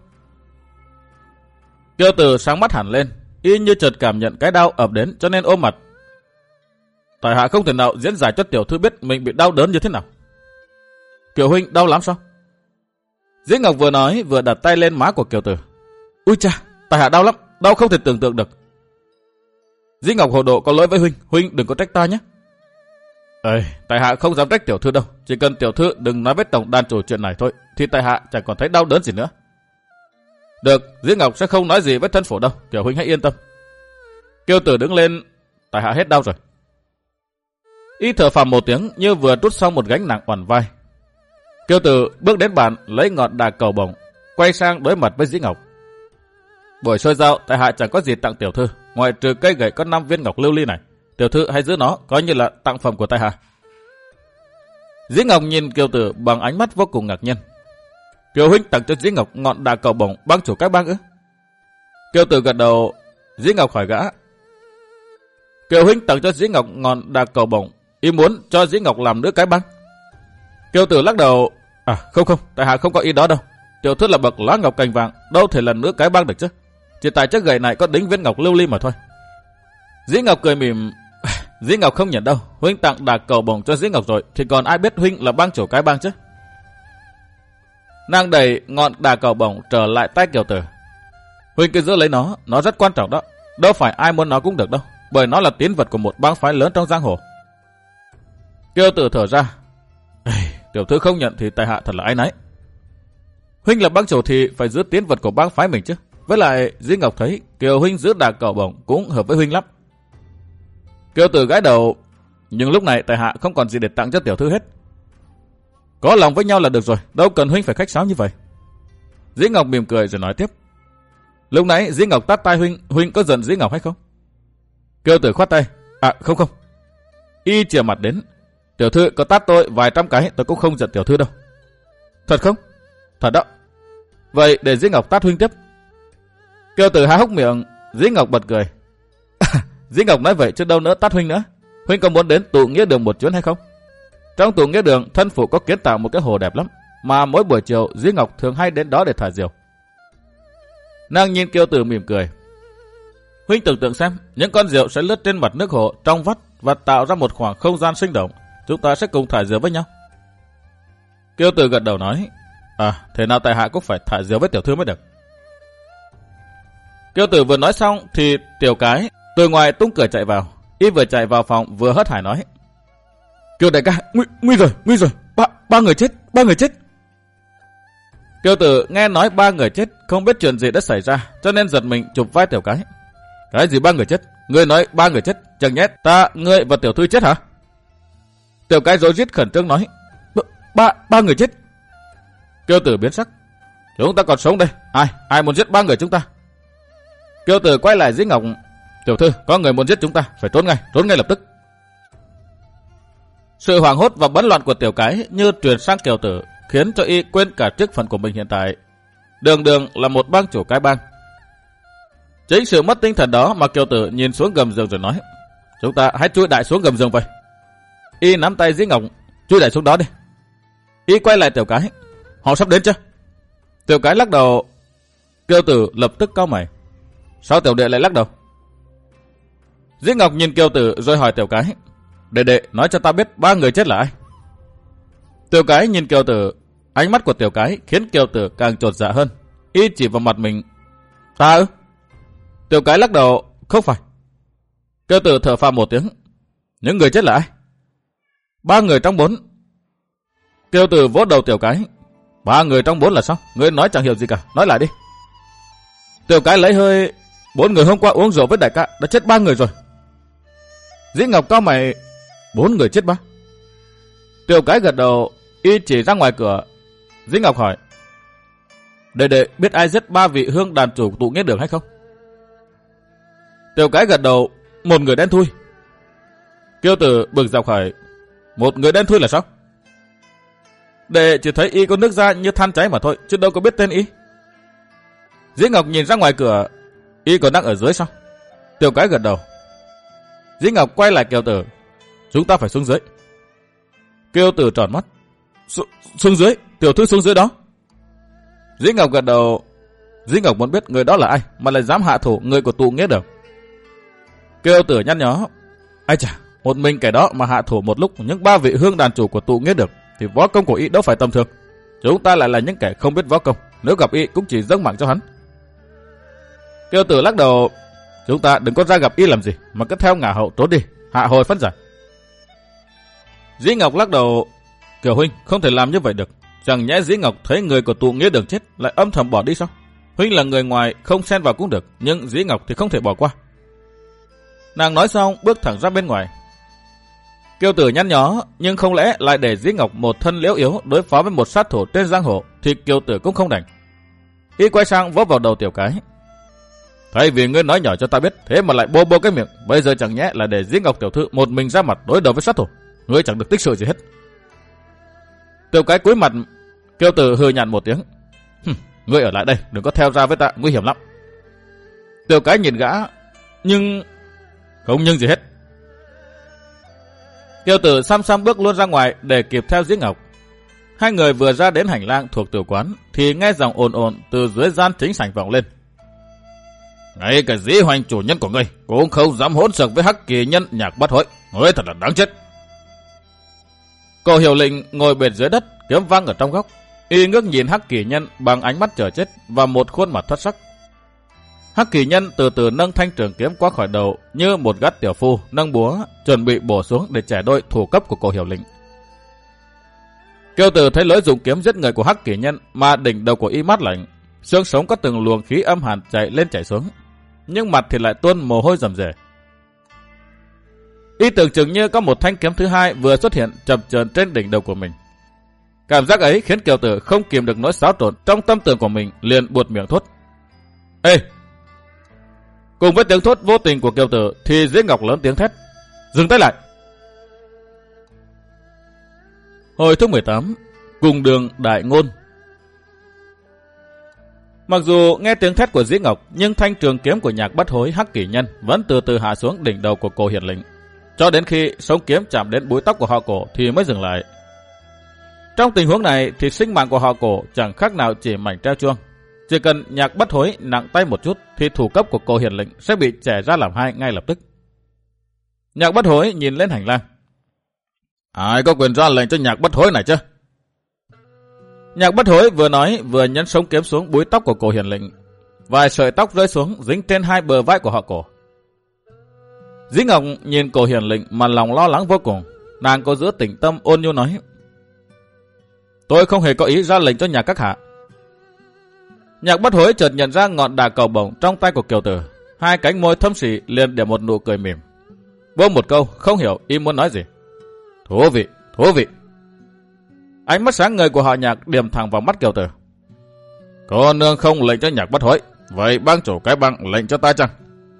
Kiều Tử sáng mắt hẳn lên, y như chợt cảm nhận cái đau ập đến cho nên ôm mặt. Tại hạ không thể nào diễn giải cho tiểu thư biết mình bị đau đớn như thế nào. Kiều huynh đau lắm sao? Dĩ Ngọc vừa nói vừa đặt tay lên má của Kiều Tử. Ui cha, tại hạ đau lắm, đau không thể tưởng tượng được. Dĩ Ngọc hồ độ có lỗi với huynh, huynh đừng có trách ta nhé. Tại hạ không dám trách tiểu thư đâu, chỉ cần tiểu thư đừng nói với tổng đàn chủ chuyện này thôi, thì tại hạ chẳng còn thấy đau đớn gì nữa. Được, Dĩ Ngọc sẽ không nói gì với thân phổ đâu, Kiều huynh hãy yên tâm. Kiều Tử đứng lên. Tại hạ hết đau rồi. Y thở phào một tiếng như vừa trút xong một gánh nặng oằn vai. Kiều Tử bước đến bàn lấy ngọn đà cầu bổng, quay sang đối mặt với Dĩ Ngọc. Buổi soi dao tại hạ chẳng có gì tặng tiểu thư, ngoại trừ cây gậy có 5 viên ngọc lưu ly này. Tiểu thư hãy giữ nó coi như là tặng phẩm của tại hạ. Dĩ Ngọc nhìn Kiều Tử bằng ánh mắt vô cùng ngạc nhiên. Kiều huynh tặng cho Dĩ Ngọc ngọn đà cầu bổng bang chủ các bang ư? Kiều Tử gật đầu. Dĩ Ngọc hỏi gã. Kiều huynh tặng cho Dĩ Ngọc ngọn đà cầu bổng, ý muốn cho Dĩ Ngọc làm nữ cái bang? Kiều Tử lắc đầu. Không, tại hạ không có ý đó đâu. Tiểu thư là bậc lá ngọc cành vàng, đâu thể là nữ cái bang được chứ. Chỉ tại chiếc gậy này có đính viên ngọc lưu ly mà thôi. Dĩ Ngọc cười mỉm. Dĩ Ngọc không nhận đâu, huynh tặng đà cầu bổng cho Dĩ Ngọc rồi thì còn ai biết huynh là bang chủ cái bang chứ. Nàng đẩy ngọn đà cầu bổng trở lại tay Kiều Tử. Huynh cứ giữ lấy nó rất quan trọng đó. Đâu phải ai muốn nó cũng được đâu, bởi nó là tín vật của một bang phái lớn trong giang hồ. Kiều Tử thở ra. Tiểu thư không nhận thì tại hạ thật là áy náy. Huynh là bang chủ thì phải giữ tín vật của bang phái mình chứ. Với lại Dĩ Ngọc thấy Kiều huynh giữ đà cầu bổng cũng hợp với huynh lắm. Kiều Tử gãi đầu. Nhưng lúc này tại hạ không còn gì để tặng cho tiểu thư hết. Có lòng với nhau là được rồi, đâu cần huynh phải khách sáo như vậy. Dĩ Ngọc mỉm cười rồi nói tiếp. Lúc nãy Dĩ Ngọc tát tay huynh có giận Dĩ Ngọc hay không? Kiều Tử khoát tay. Không. Y chìa mặt đến. Tiểu thư có tát tôi vài trăm cái tôi cũng không giận tiểu thư đâu. Thật không? Thật đó. Vậy để Dĩ Ngọc tát huynh tiếp. Kiều Tử há hốc miệng, Dĩ Ngọc bật cười. Dĩ Ngọc nói vậy chứ đâu nữa tát huynh nữa. Huynh có muốn đến tụ nghĩa đường một chuyến hay không? Trong tụ nghĩa đường, thân phụ có kiến tạo một cái hồ đẹp lắm, mà mỗi buổi chiều Dĩ Ngọc thường hay đến đó để thả diều. Nàng nhìn Kiều Tử mỉm cười. Huynh tưởng tượng xem, những con diều sẽ lướt trên mặt nước hồ trong vắt và tạo ra một khoảng không gian sinh động. Chúng ta sẽ cùng thả diều với nhau. Kiều Tử gật đầu nói, thế nào tại hạ cũng phải thả diều với tiểu thư mới được. Kiều Tử vừa nói xong thì Tiểu Cái từ ngoài tung cửa chạy vào. Y vừa chạy vào phòng vừa hớt hải nói, Kiều đại ca, nguy rồi, ba người chết. Kiều Tử nghe nói 3 người chết, không biết chuyện gì đã xảy ra, cho nên giật mình chụp vai Tiểu Cái. Cái gì 3 người chết? Ngươi nói 3 người chết, chẳng nhẽ ngươi và tiểu thư chết hả? Tiểu Cái rối rít khẩn trương nói, ba người chết. Kiều Tử biến sắc, chúng ta còn sống đây, ai muốn giết 3 người chúng ta? Kiều Tử quay lại Dĩ Ngọc, tiểu thư, có người muốn giết chúng ta, phải trốn ngay lập tức. Sự hoảng hốt và bấn loạn của Tiểu Cái như truyền sang Kiều Tử, khiến cho y quên cả chức phận của mình hiện tại. Đường là một bang chủ cái bang. Chính sự mất tinh thần đó mà Kiều Tử nhìn xuống gầm giường rồi nói, chúng ta hãy chui đại xuống gầm giường vậy. Y nắm tay Dĩ Ngọc, chui đại xuống đó đi. Y quay lại Tiểu Cái, họ sắp đến chưa? Tiểu Cái lắc đầu. Kiều Tử lập tức cau mày, sao tiểu đệ lại lắc đầu? Dĩ Ngọc nhìn Kiều Tử rồi hỏi Tiểu Cái, đệ nói cho ta biết 3 người chết là ai? Tiểu Cái nhìn Kiều Tử, ánh mắt của Tiểu Cái khiến Kiều Tử càng chột dạ hơn. Y chỉ vào mặt mình, ta ư? Tiểu Cái lắc đầu, không phải. Kiều Tử thở phào một tiếng, những người chết là ai? 3 người trong 4. Kiều Tử vỗ đầu Tiểu Cái, 3 người trong 4 là sao? Ngươi nói chẳng hiểu gì cả, nói lại đi. Tiểu Cái lấy hơi, 4 người hôm qua uống rượu với đại ca đã chết 3 người rồi. Dĩ Ngọc cau mày, 4 người chết 3. Tiểu Cái gật đầu, y chỉ ra ngoài cửa. Dĩ Ngọc hỏi, đệ biết ai giết 3 vị hương đàn chủ tụ nghĩa đường hay không? Tiểu Cái gật đầu, 1 người đen thui. Kiều Tử bực dọc hỏi, 1 người đen thui là sao? Đệ chỉ thấy y có nước da như than cháy mà thôi, chứ đâu có biết tên y. Dĩ Ngọc nhìn ra ngoài cửa, y còn đang ở dưới sao? Tiểu Cái gật đầu. Dĩ Ngọc quay lại Kiều Tử, chúng ta phải xuống dưới. Kiều Tử tròn mắt, xuống dưới, tiểu thư xuống dưới đó. Dĩ Ngọc gật đầu. Dĩ Ngọc muốn biết người đó là ai mà lại dám hạ thủ người của tụ nghĩa đường. Kiều Tử nhăn nhó, ai chà, một mình kẻ đó mà hạ thủ một lúc những 3 vị hương đàn chủ của tụ nghĩa đường thì võ công của y đâu phải tầm thường. Chúng ta lại là những kẻ không biết võ công, nếu gặp y cũng chỉ dâng mạng cho hắn. Kiều Tử lắc đầu, chúng ta đừng có ra gặp y làm gì mà cứ theo ngả hậu trốn đi, hạ hồi phân giải. Dĩ Ngọc lắc đầu, Kiều huynh không thể làm như vậy được. Chẳng nhẽ Dĩ Ngọc thấy người của tụ nghĩa đường chết lại âm thầm bỏ đi sao? Huynh là người ngoài không xen vào cũng được, nhưng Dĩ Ngọc thì không thể bỏ qua. Nàng nói xong bước thẳng ra bên ngoài. Kiều Tử nhăn nhó, nhưng không lẽ lại để Dĩ Ngọc một thân liễu yếu đối phó với một sát thủ trên giang hồ thì Kiều Tử cũng không đành. Y quay sang vỗ vào đầu Tiểu Cái, thay vì ngươi nói nhỏ cho ta biết, thế mà lại bô cái miệng, bây giờ chẳng nhẽ là để Dĩ Ngọc tiểu thư một mình ra mặt đối đầu với sát thủ, ngươi chẳng được tích sự gì hết. Tiểu Cái cúi mặt. Kiều Tử hừ nhạt một tiếng, ngươi ở lại đây, đừng có theo ra với ta, nguy hiểm lắm. Tiểu Cái nhìn gã, nhưng không nhưng gì hết. Kiều Tử xăm bước luôn ra ngoài để kịp theo Dĩ Ngọc. Hai người vừa ra đến hành lang thuộc tử quán thì nghe giọng ồn từ dưới gian chính sảnh vọng lên. Ngay cả Dĩ Hoành chủ nhân của ngươi cũng không dám hỗn xược với Hắc Kỳ Nhân Nhạc Bất Hối, ngươi thật là đáng chết. Cô Hiểu Lệnh ngồi bệt dưới đất, kiếm vang ở trong góc. Y ngước nhìn Hắc Kỳ Nhân bằng ánh mắt chờ chết và một khuôn mặt thất sắc. Hắc Kỳ Nhân từ từ nâng thanh trường kiếm qua khỏi đầu như một gã tiểu phu nâng búa chuẩn bị bổ xuống để chẻ đôi thủ cấp của cô Hiểu Lệnh. Kiều Tử thấy lối dùng kiếm giết người của Hắc Kỳ Nhân mà đỉnh đầu của y mát lạnh, xương sống có từng luồng khí âm hàn chạy lên chạy xuống, nhưng mặt thì lại tuôn mồ hôi rầm rề. Y tưởng chừng như có một thanh kiếm thứ hai vừa xuất hiện chập chờn trên đỉnh đầu của mình. Cảm giác ấy khiến Kiều Tử không kìm được nỗi xáo trộn trong tâm tưởng của mình, liền buột miệng thốt: "Ê!" Cùng với tiếng thốt vô tình của Kiều Tử thì Dĩ Ngọc lớn tiếng thét: "Dừng tay lại!" Hồi thứ 18, cùng đường đại ngôn. Mặc dù nghe tiếng thét của Dĩ Ngọc, nhưng thanh trường kiếm của Nhạc Bất Hối Hắc Kỷ Nhân vẫn từ từ hạ xuống đỉnh đầu của Cổ Hiển Lĩnh, cho đến khi sống kiếm chạm đến búi tóc của họ Cổ thì mới dừng lại. Trong tình huống này thì sinh mạng của họ Cổ chẳng khác nào chỉ mảnh treo chuông. Chỉ cần Nhạc Bất Hối nặng tay một chút thì thủ cấp của Cổ Hiển Lĩnh sẽ bị chẻ ra làm hai ngay lập tức. Nhạc Bất Hối nhìn lên hành lang. Ai có quyền ra lệnh cho Nhạc Bất Hối này chứ? Nhạc Bất Hối vừa nói vừa nhấn sống kiếm xuống búi tóc của Cổ Hiển Lĩnh. Vài sợi tóc rơi xuống dính trên hai bờ vai của họ Cổ. Dĩ Ngọc nhìn Cổ Hiển Lĩnh mà lòng lo lắng vô cùng. Nàng có giữ tĩnh tâm ôn nhu nói: Tôi không hề có ý ra lệnh cho nhà các hạ. Nhạc Bất Hối chợt nhận ra ngọn đà cầu bổng trong tay của Kiều Tử, hai cánh môi thâm sỉ liền để một nụ cười mỉm. Buông một câu không hiểu y muốn nói gì. Thú vị, thú vị. Ánh mắt sáng ngời của họ Nhạc điểm thẳng vào mắt Kiều Tử. Cô nương không lệnh cho Nhạc Bất Hối, vậy bang chủ cái bang lệnh cho ta chăng?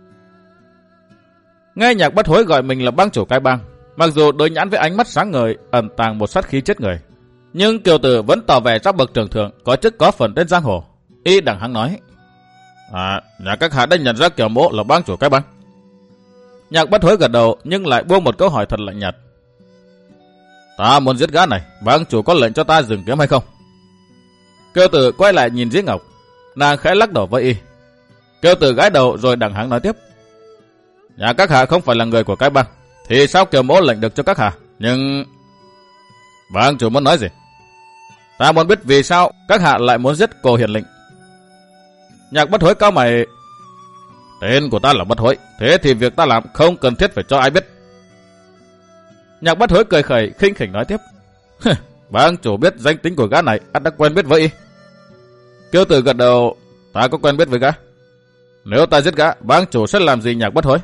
Nghe Nhạc Bất Hối gọi mình là bang chủ cái bang, mặc dù đối nhãn với ánh mắt sáng ngời ẩn tàng một sát khí chết người, nhưng Kiều Tử vẫn tỏ vẻ ra bậc trưởng thượng có chức có phần trên giang hồ. Y đằng hắng nói: Nhà các hạ đã nhận ra Kiều mỗ là bang chủ cái bang. Nhạc Bất Hối gật đầu nhưng lại buông một câu hỏi thật lạnh nhạt: Ta muốn giết gã này, bang chủ có lệnh cho ta dừng kiếm hay không? Kiều Tử quay lại nhìn Dĩ Ngọc, nàng khẽ lắc đầu với y. Kiều Tử gãi đầu rồi đằng hắng nói tiếp: Nhà các hạ không phải là người của cái bang, thì sao Kiều mỗ lệnh được cho các hạ? Nhưng bang chủ muốn nói gì? Ta muốn biết vì sao các hạ lại muốn giết Cổ Hiển Lĩnh. Nhạc Bất Hối cau mày: Tên của ta là Bất Hối, thế thì việc ta làm không cần thiết phải cho ai biết. Nhạc Bất Hối cười khẩy khinh khỉnh nói tiếp: Bang chủ biết danh tính của gã này, ắt đã quen biết với y. Kiều Tử gật đầu: Ta có quen biết với gã. Nếu ta giết gã, bang chủ sẽ làm gì Nhạc Bất Hối?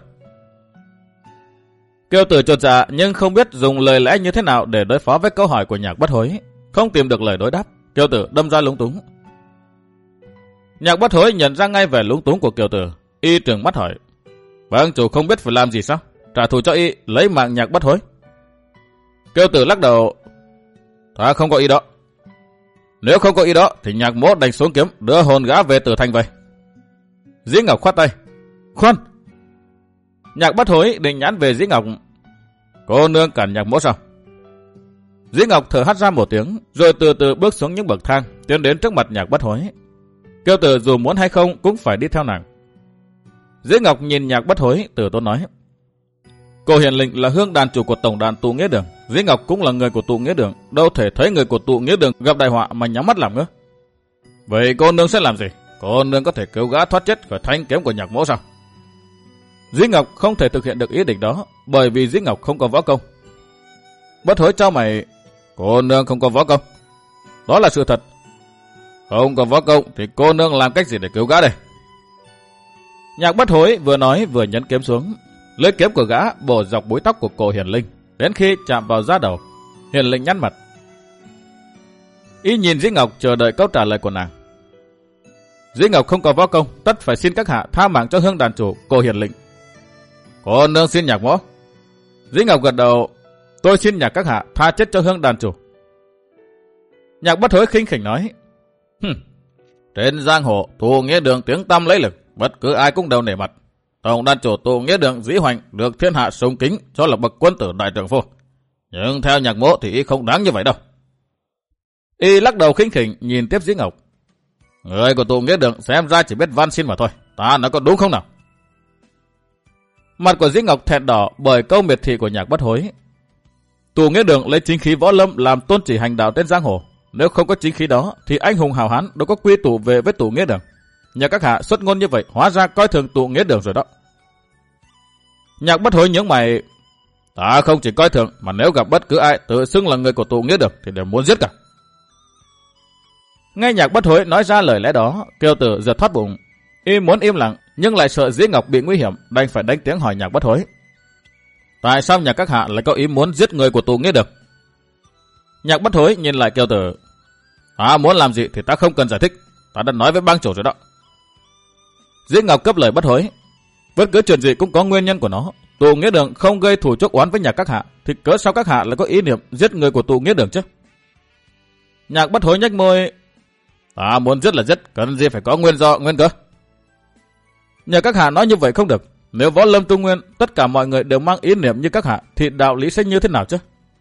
Kiều Tử chột dạ nhưng không biết dùng lời lẽ như thế nào để đối phó với câu hỏi của Nhạc Bất Hối, không tìm được lời đối đáp. Kiều Tử đâm ra lúng túng. Nhạc Bất Hối nhận ra ngay vẻ lúng túng của Kiều Tử, y trừng mắt hỏi: Bang chủ không biết phải làm gì sao? Trả thù cho y, lấy mạng Nhạc Bất Hối? Kiều Tử lắc đầu: Ta không có ý đó. Nếu không có ý đó thì Nhạc mỗ đành xuống kiếm đưa hồn gã về Tử Thành vậy. Dĩ Ngọc khoát tay: Khoan! Nhạc Bất Hối định nhãn về Dĩ Ngọc: Cô nương cản Nhạc mỗ sao? Dĩ Ngọc thở hắt ra một tiếng, rồi từ từ bước xuống những bậc thang, tiến đến trước mặt Nhạc Bất Hối. Kiều Tử dù muốn hay không cũng phải đi theo nàng. Dĩ Ngọc nhìn Nhạc Bất Hối, từ tốn nói: Cổ Hiển Lĩnh là hương đàn chủ của tổng đàn Tụ Nghĩa Đường, Dĩ Ngọc cũng là người của Tụ Nghĩa Đường, đâu thể thấy người của Tụ Nghĩa Đường gặp đại họa mà nhắm mắt làm ngơ. Vậy cô nương sẽ làm gì? Cô nương có thể cứu gã thoát chết khỏi thanh kiếm của Nhạc mỗ sao? Dĩ Ngọc không thể thực hiện được ý định đó, bởi vì Dĩ Ngọc không có võ công. Bất Hối trao mày: Cô nương không có võ công? Đó là sự thật. Không có võ công thì cô nương làm cách gì để cứu gã đây? Nhạc Bất Hối vừa nói vừa nhấn kiếm xuống. Lưỡi kiếm của gã bổ dọc búi tóc của Cổ Hiển Linh, đến khi chạm vào da đầu, Hiển Linh nhăn mặt. Y nhìn Dĩ Ngọc chờ đợi câu trả lời của nàng. Dĩ Ngọc không có võ công, tất phải xin các hạ tha mạng cho hương đàn chủ Cổ Hiển Linh. Cô nương xin Nhạc mỗ. Dĩ Ngọc gật đầu: Tôi xin Nhạc các hạ tha chết cho hương đàn chủ. Nhạc Bất Hối khinh khỉnh nói: Trên giang hồ Tụ Nghĩa Đường tiếng tăm lấy lực, bất cứ ai cũng đều nể mặt. Tổng đàn chủ Tụ Nghĩa Đường Dĩ Hoành được thiên hạ sùng kính cho là bậc quân tử đại trượng phu. Nhưng theo Nhạc mỗ thì y không đáng như vậy đâu. Y lắc đầu khinh khỉnh nhìn tiếp Dĩ Ngọc: Người của Tụ Nghĩa Đường xem ra chỉ biết van xin mà thôi. Ta nói có đúng không nào? Mặt của Dĩ Ngọc thẹn đỏ bởi câu miệt thị của Nhạc Bất Hối. Tụ Nghĩa Đường lấy chính khí võ lâm làm tôn chỉ hành đạo trên giang hồ. Nếu không có chính khí đó thì anh hùng hào hán đâu có quy tụ về với Tụ Nghĩa Đường. Nhà các hạ xuất ngôn như vậy hóa ra coi thường Tụ Nghĩa Đường rồi đó. Nhạc Bất Hối nhướng mày: Ta không chỉ coi thường, mà nếu gặp bất cứ ai tự xưng là người của Tụ Nghĩa Đường thì đều muốn giết cả. Nghe Nhạc Bất Hối nói ra lời lẽ đó, Kiều Tử giật thoát bụng. Y muốn im lặng nhưng lại sợ Dĩ Ngọc bị nguy hiểm, đành phải đánh tiếng hỏi Nhạc Bất Hối: Tại sao nhà các hạ lại có ý muốn giết người của Tụ Nghĩa Đường? Nhạc Bất Hối nhìn lại Kiều Tử: Ta muốn làm gì thì ta không cần giải thích, ta đã nói với bang chủ rồi đó. Dĩ Ngọc cấp lời Bất Hối: Bất cứ chuyện gì cũng có nguyên nhân của nó. Tụ Nghĩa Đường không gây thù chuốc oán với nhà các hạ, thì cớ sao các hạ lại có ý niệm giết người của Tụ Nghĩa Đường chứ? Nhạc Bất Hối nhếch môi: Ta muốn giết là giết, cần gì phải có nguyên do, nguyên cớ. Nhờ các hạ nói như vậy không được. Nếu võ lâm Trung Nguyên, tất cả mọi người đều mang ý niệm như các hạ, thì đạo lý sẽ như thế nào chứ?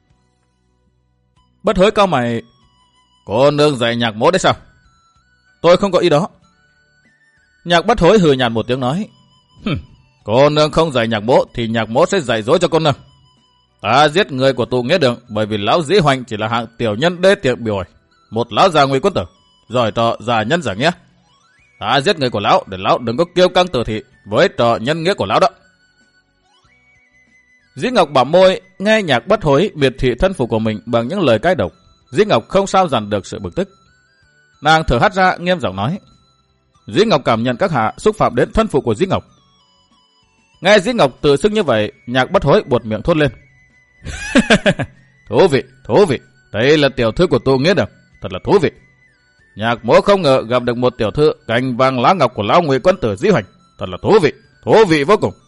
Bất Hối cau mày. Cô nương dạy Nhạc Mỗ đấy sao? Tôi không có ý đó. Nhạc Bất Hối hừ nhạt một tiếng nói. Cô nương không dạy Nhạc Mỗ thì Nhạc Mỗ sẽ dạy dỗ cho cô nương. Ta giết người của tụ nghĩa đường bởi vì lão Dĩ Hoành chỉ là hạng tiểu nhân đê tiện bỉ ổi, một lão già Ngụy Quân Tử, giỏi trò giả nhân giả nghĩa. Ta giết người của lão để lão đừng có kiêu căng tự thị với trò nhân nghĩa của lão đó. Dĩ Ngọc bặm môi, nghe Nhạc Bất Hối miệt thị thân phụ của mình bằng những lời cay độc. Dĩ Ngọc không sao dằn được sự bực tức. Nàng thở hắt ra nghiêm giọng nói. Dĩ Ngọc cảm nhận các hạ xúc phạm đến thân phụ của Dĩ Ngọc. Nghe Dĩ Ngọc tự xưng như vậy, Nhạc Bất Hối buột miệng thốt lên. Thú vị, đây là tiểu thư của tụ nghĩa đường, thật là thú vị. Nhạc Mỗ không ngờ gặp được một tiểu thư cành vàng lá ngọc của lão Ngụy Quân Tử Dĩ Hoành, thật là thú vị vô cùng.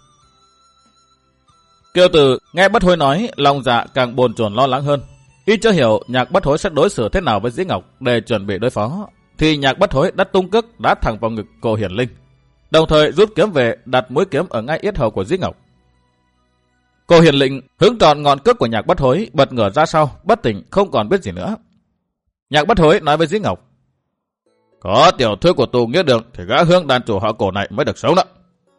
Kiều Tử nghe Bất Hối nói, lòng dạ càng bồn chồn lo lắng hơn. Y chưa hiểu Nhạc Bất Hối sẽ đối xử thế nào với Dĩ Ngọc để chuẩn bị đối phó, thì Nhạc Bất Hối đã tung cước đá thẳng vào ngực Cổ Hiển Linh, đồng thời rút kiếm về đặt mũi kiếm ở ngay yết hầu của Dĩ Ngọc. Cổ Hiển Linh hướng tròn ngọn cước của Nhạc Bất Hối, bật ngửa ra sau, bất tỉnh không còn biết gì nữa. Nhạc Bất Hối nói với Dĩ Ngọc. Có tiểu thư của tụ nghĩa đường thì gã Hương đàn chủ họ Cổ này mới được sống đó.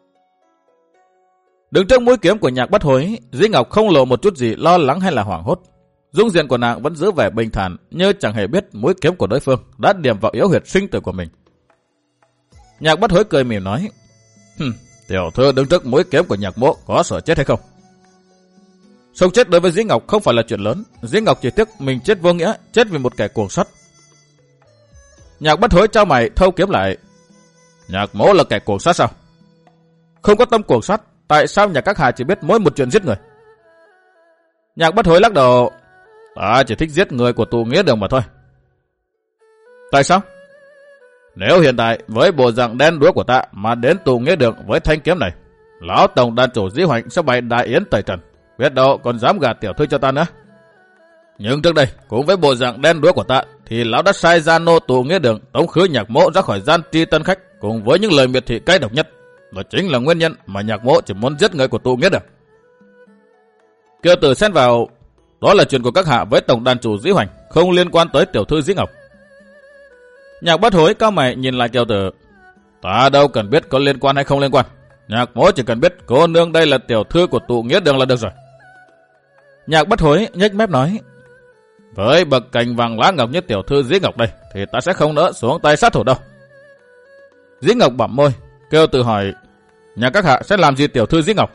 Đứng trước mũi kiếm của Nhạc Bất Hối, Dĩ Ngọc không lộ một chút gì lo lắng hay là hoảng hốt. Dung diện của nàng vẫn giữ vẻ bình thản, như chẳng hề biết mũi kiếm của đối phương đã điểm vào yếu huyệt sinh tử của mình. Nhạc Bất Hối cười mỉm nói. Tiểu thư đứng trước mũi kiếm của Nhạc Mỗ có sợ chết hay không? Sống chết đối với Dĩ Ngọc không phải là chuyện lớn. Dĩ Ngọc chỉ tiếc mình chết vô nghĩa, chết vì một kẻ cuồng sắt. Nhạc Bất Hối trao mày thâu kiếm lại. Nhạc Mỗ là kẻ cuồng sát sao? Không có tâm cuồng sát, tại sao nhà các hạ chỉ biết mỗi một chuyện giết người? Nhạc Bất Hối lắc đầu. Ta chỉ thích giết người của tụ nghĩa đường mà thôi. Tại sao? Nếu hiện tại với bộ dạng đen đúa của ta mà đến tụ nghĩa đường với thanh kiếm này, lão tổng đàn chủ Dĩ Hoành sẽ bày đại yến tẩy trần, biết đâu còn dám gạt tiểu thư cho ta nữa. Nhưng trước đây cũng với bộ dạng đen đúa của ta thì lão đã sai gia nô tụ nghĩa đường tống khứ Nhạc Mỗ ra khỏi gian tri tân khách cùng với những lời miệt thị cay độc nhất. Đó chính là nguyên nhân mà Nhạc Mỗ chỉ muốn giết người của tụ nghĩa đường. Kiều Tử xen vào. Đó là chuyện của các hạ với tổng đàn chủ Dĩ Hoành, không liên quan tới tiểu thư Dĩ Ngọc. Nhạc Bất Hối cau mày nhìn lại Kiều Tử. Ta đâu cần biết có liên quan hay không liên quan. Nhạc Mỗ chỉ cần biết cô nương đây là tiểu thư của tụ nghĩa đường là được rồi. Nhạc Bất Hối nhếch mép nói. Với bậc cành vàng lá ngọc như tiểu thư Dĩ Ngọc đây thì ta sẽ không nỡ xuống tay sát thủ đâu. Dĩ Ngọc bặm môi. Kiều Tử hỏi. Nhà các hạ sẽ làm gì tiểu thư Dĩ Ngọc?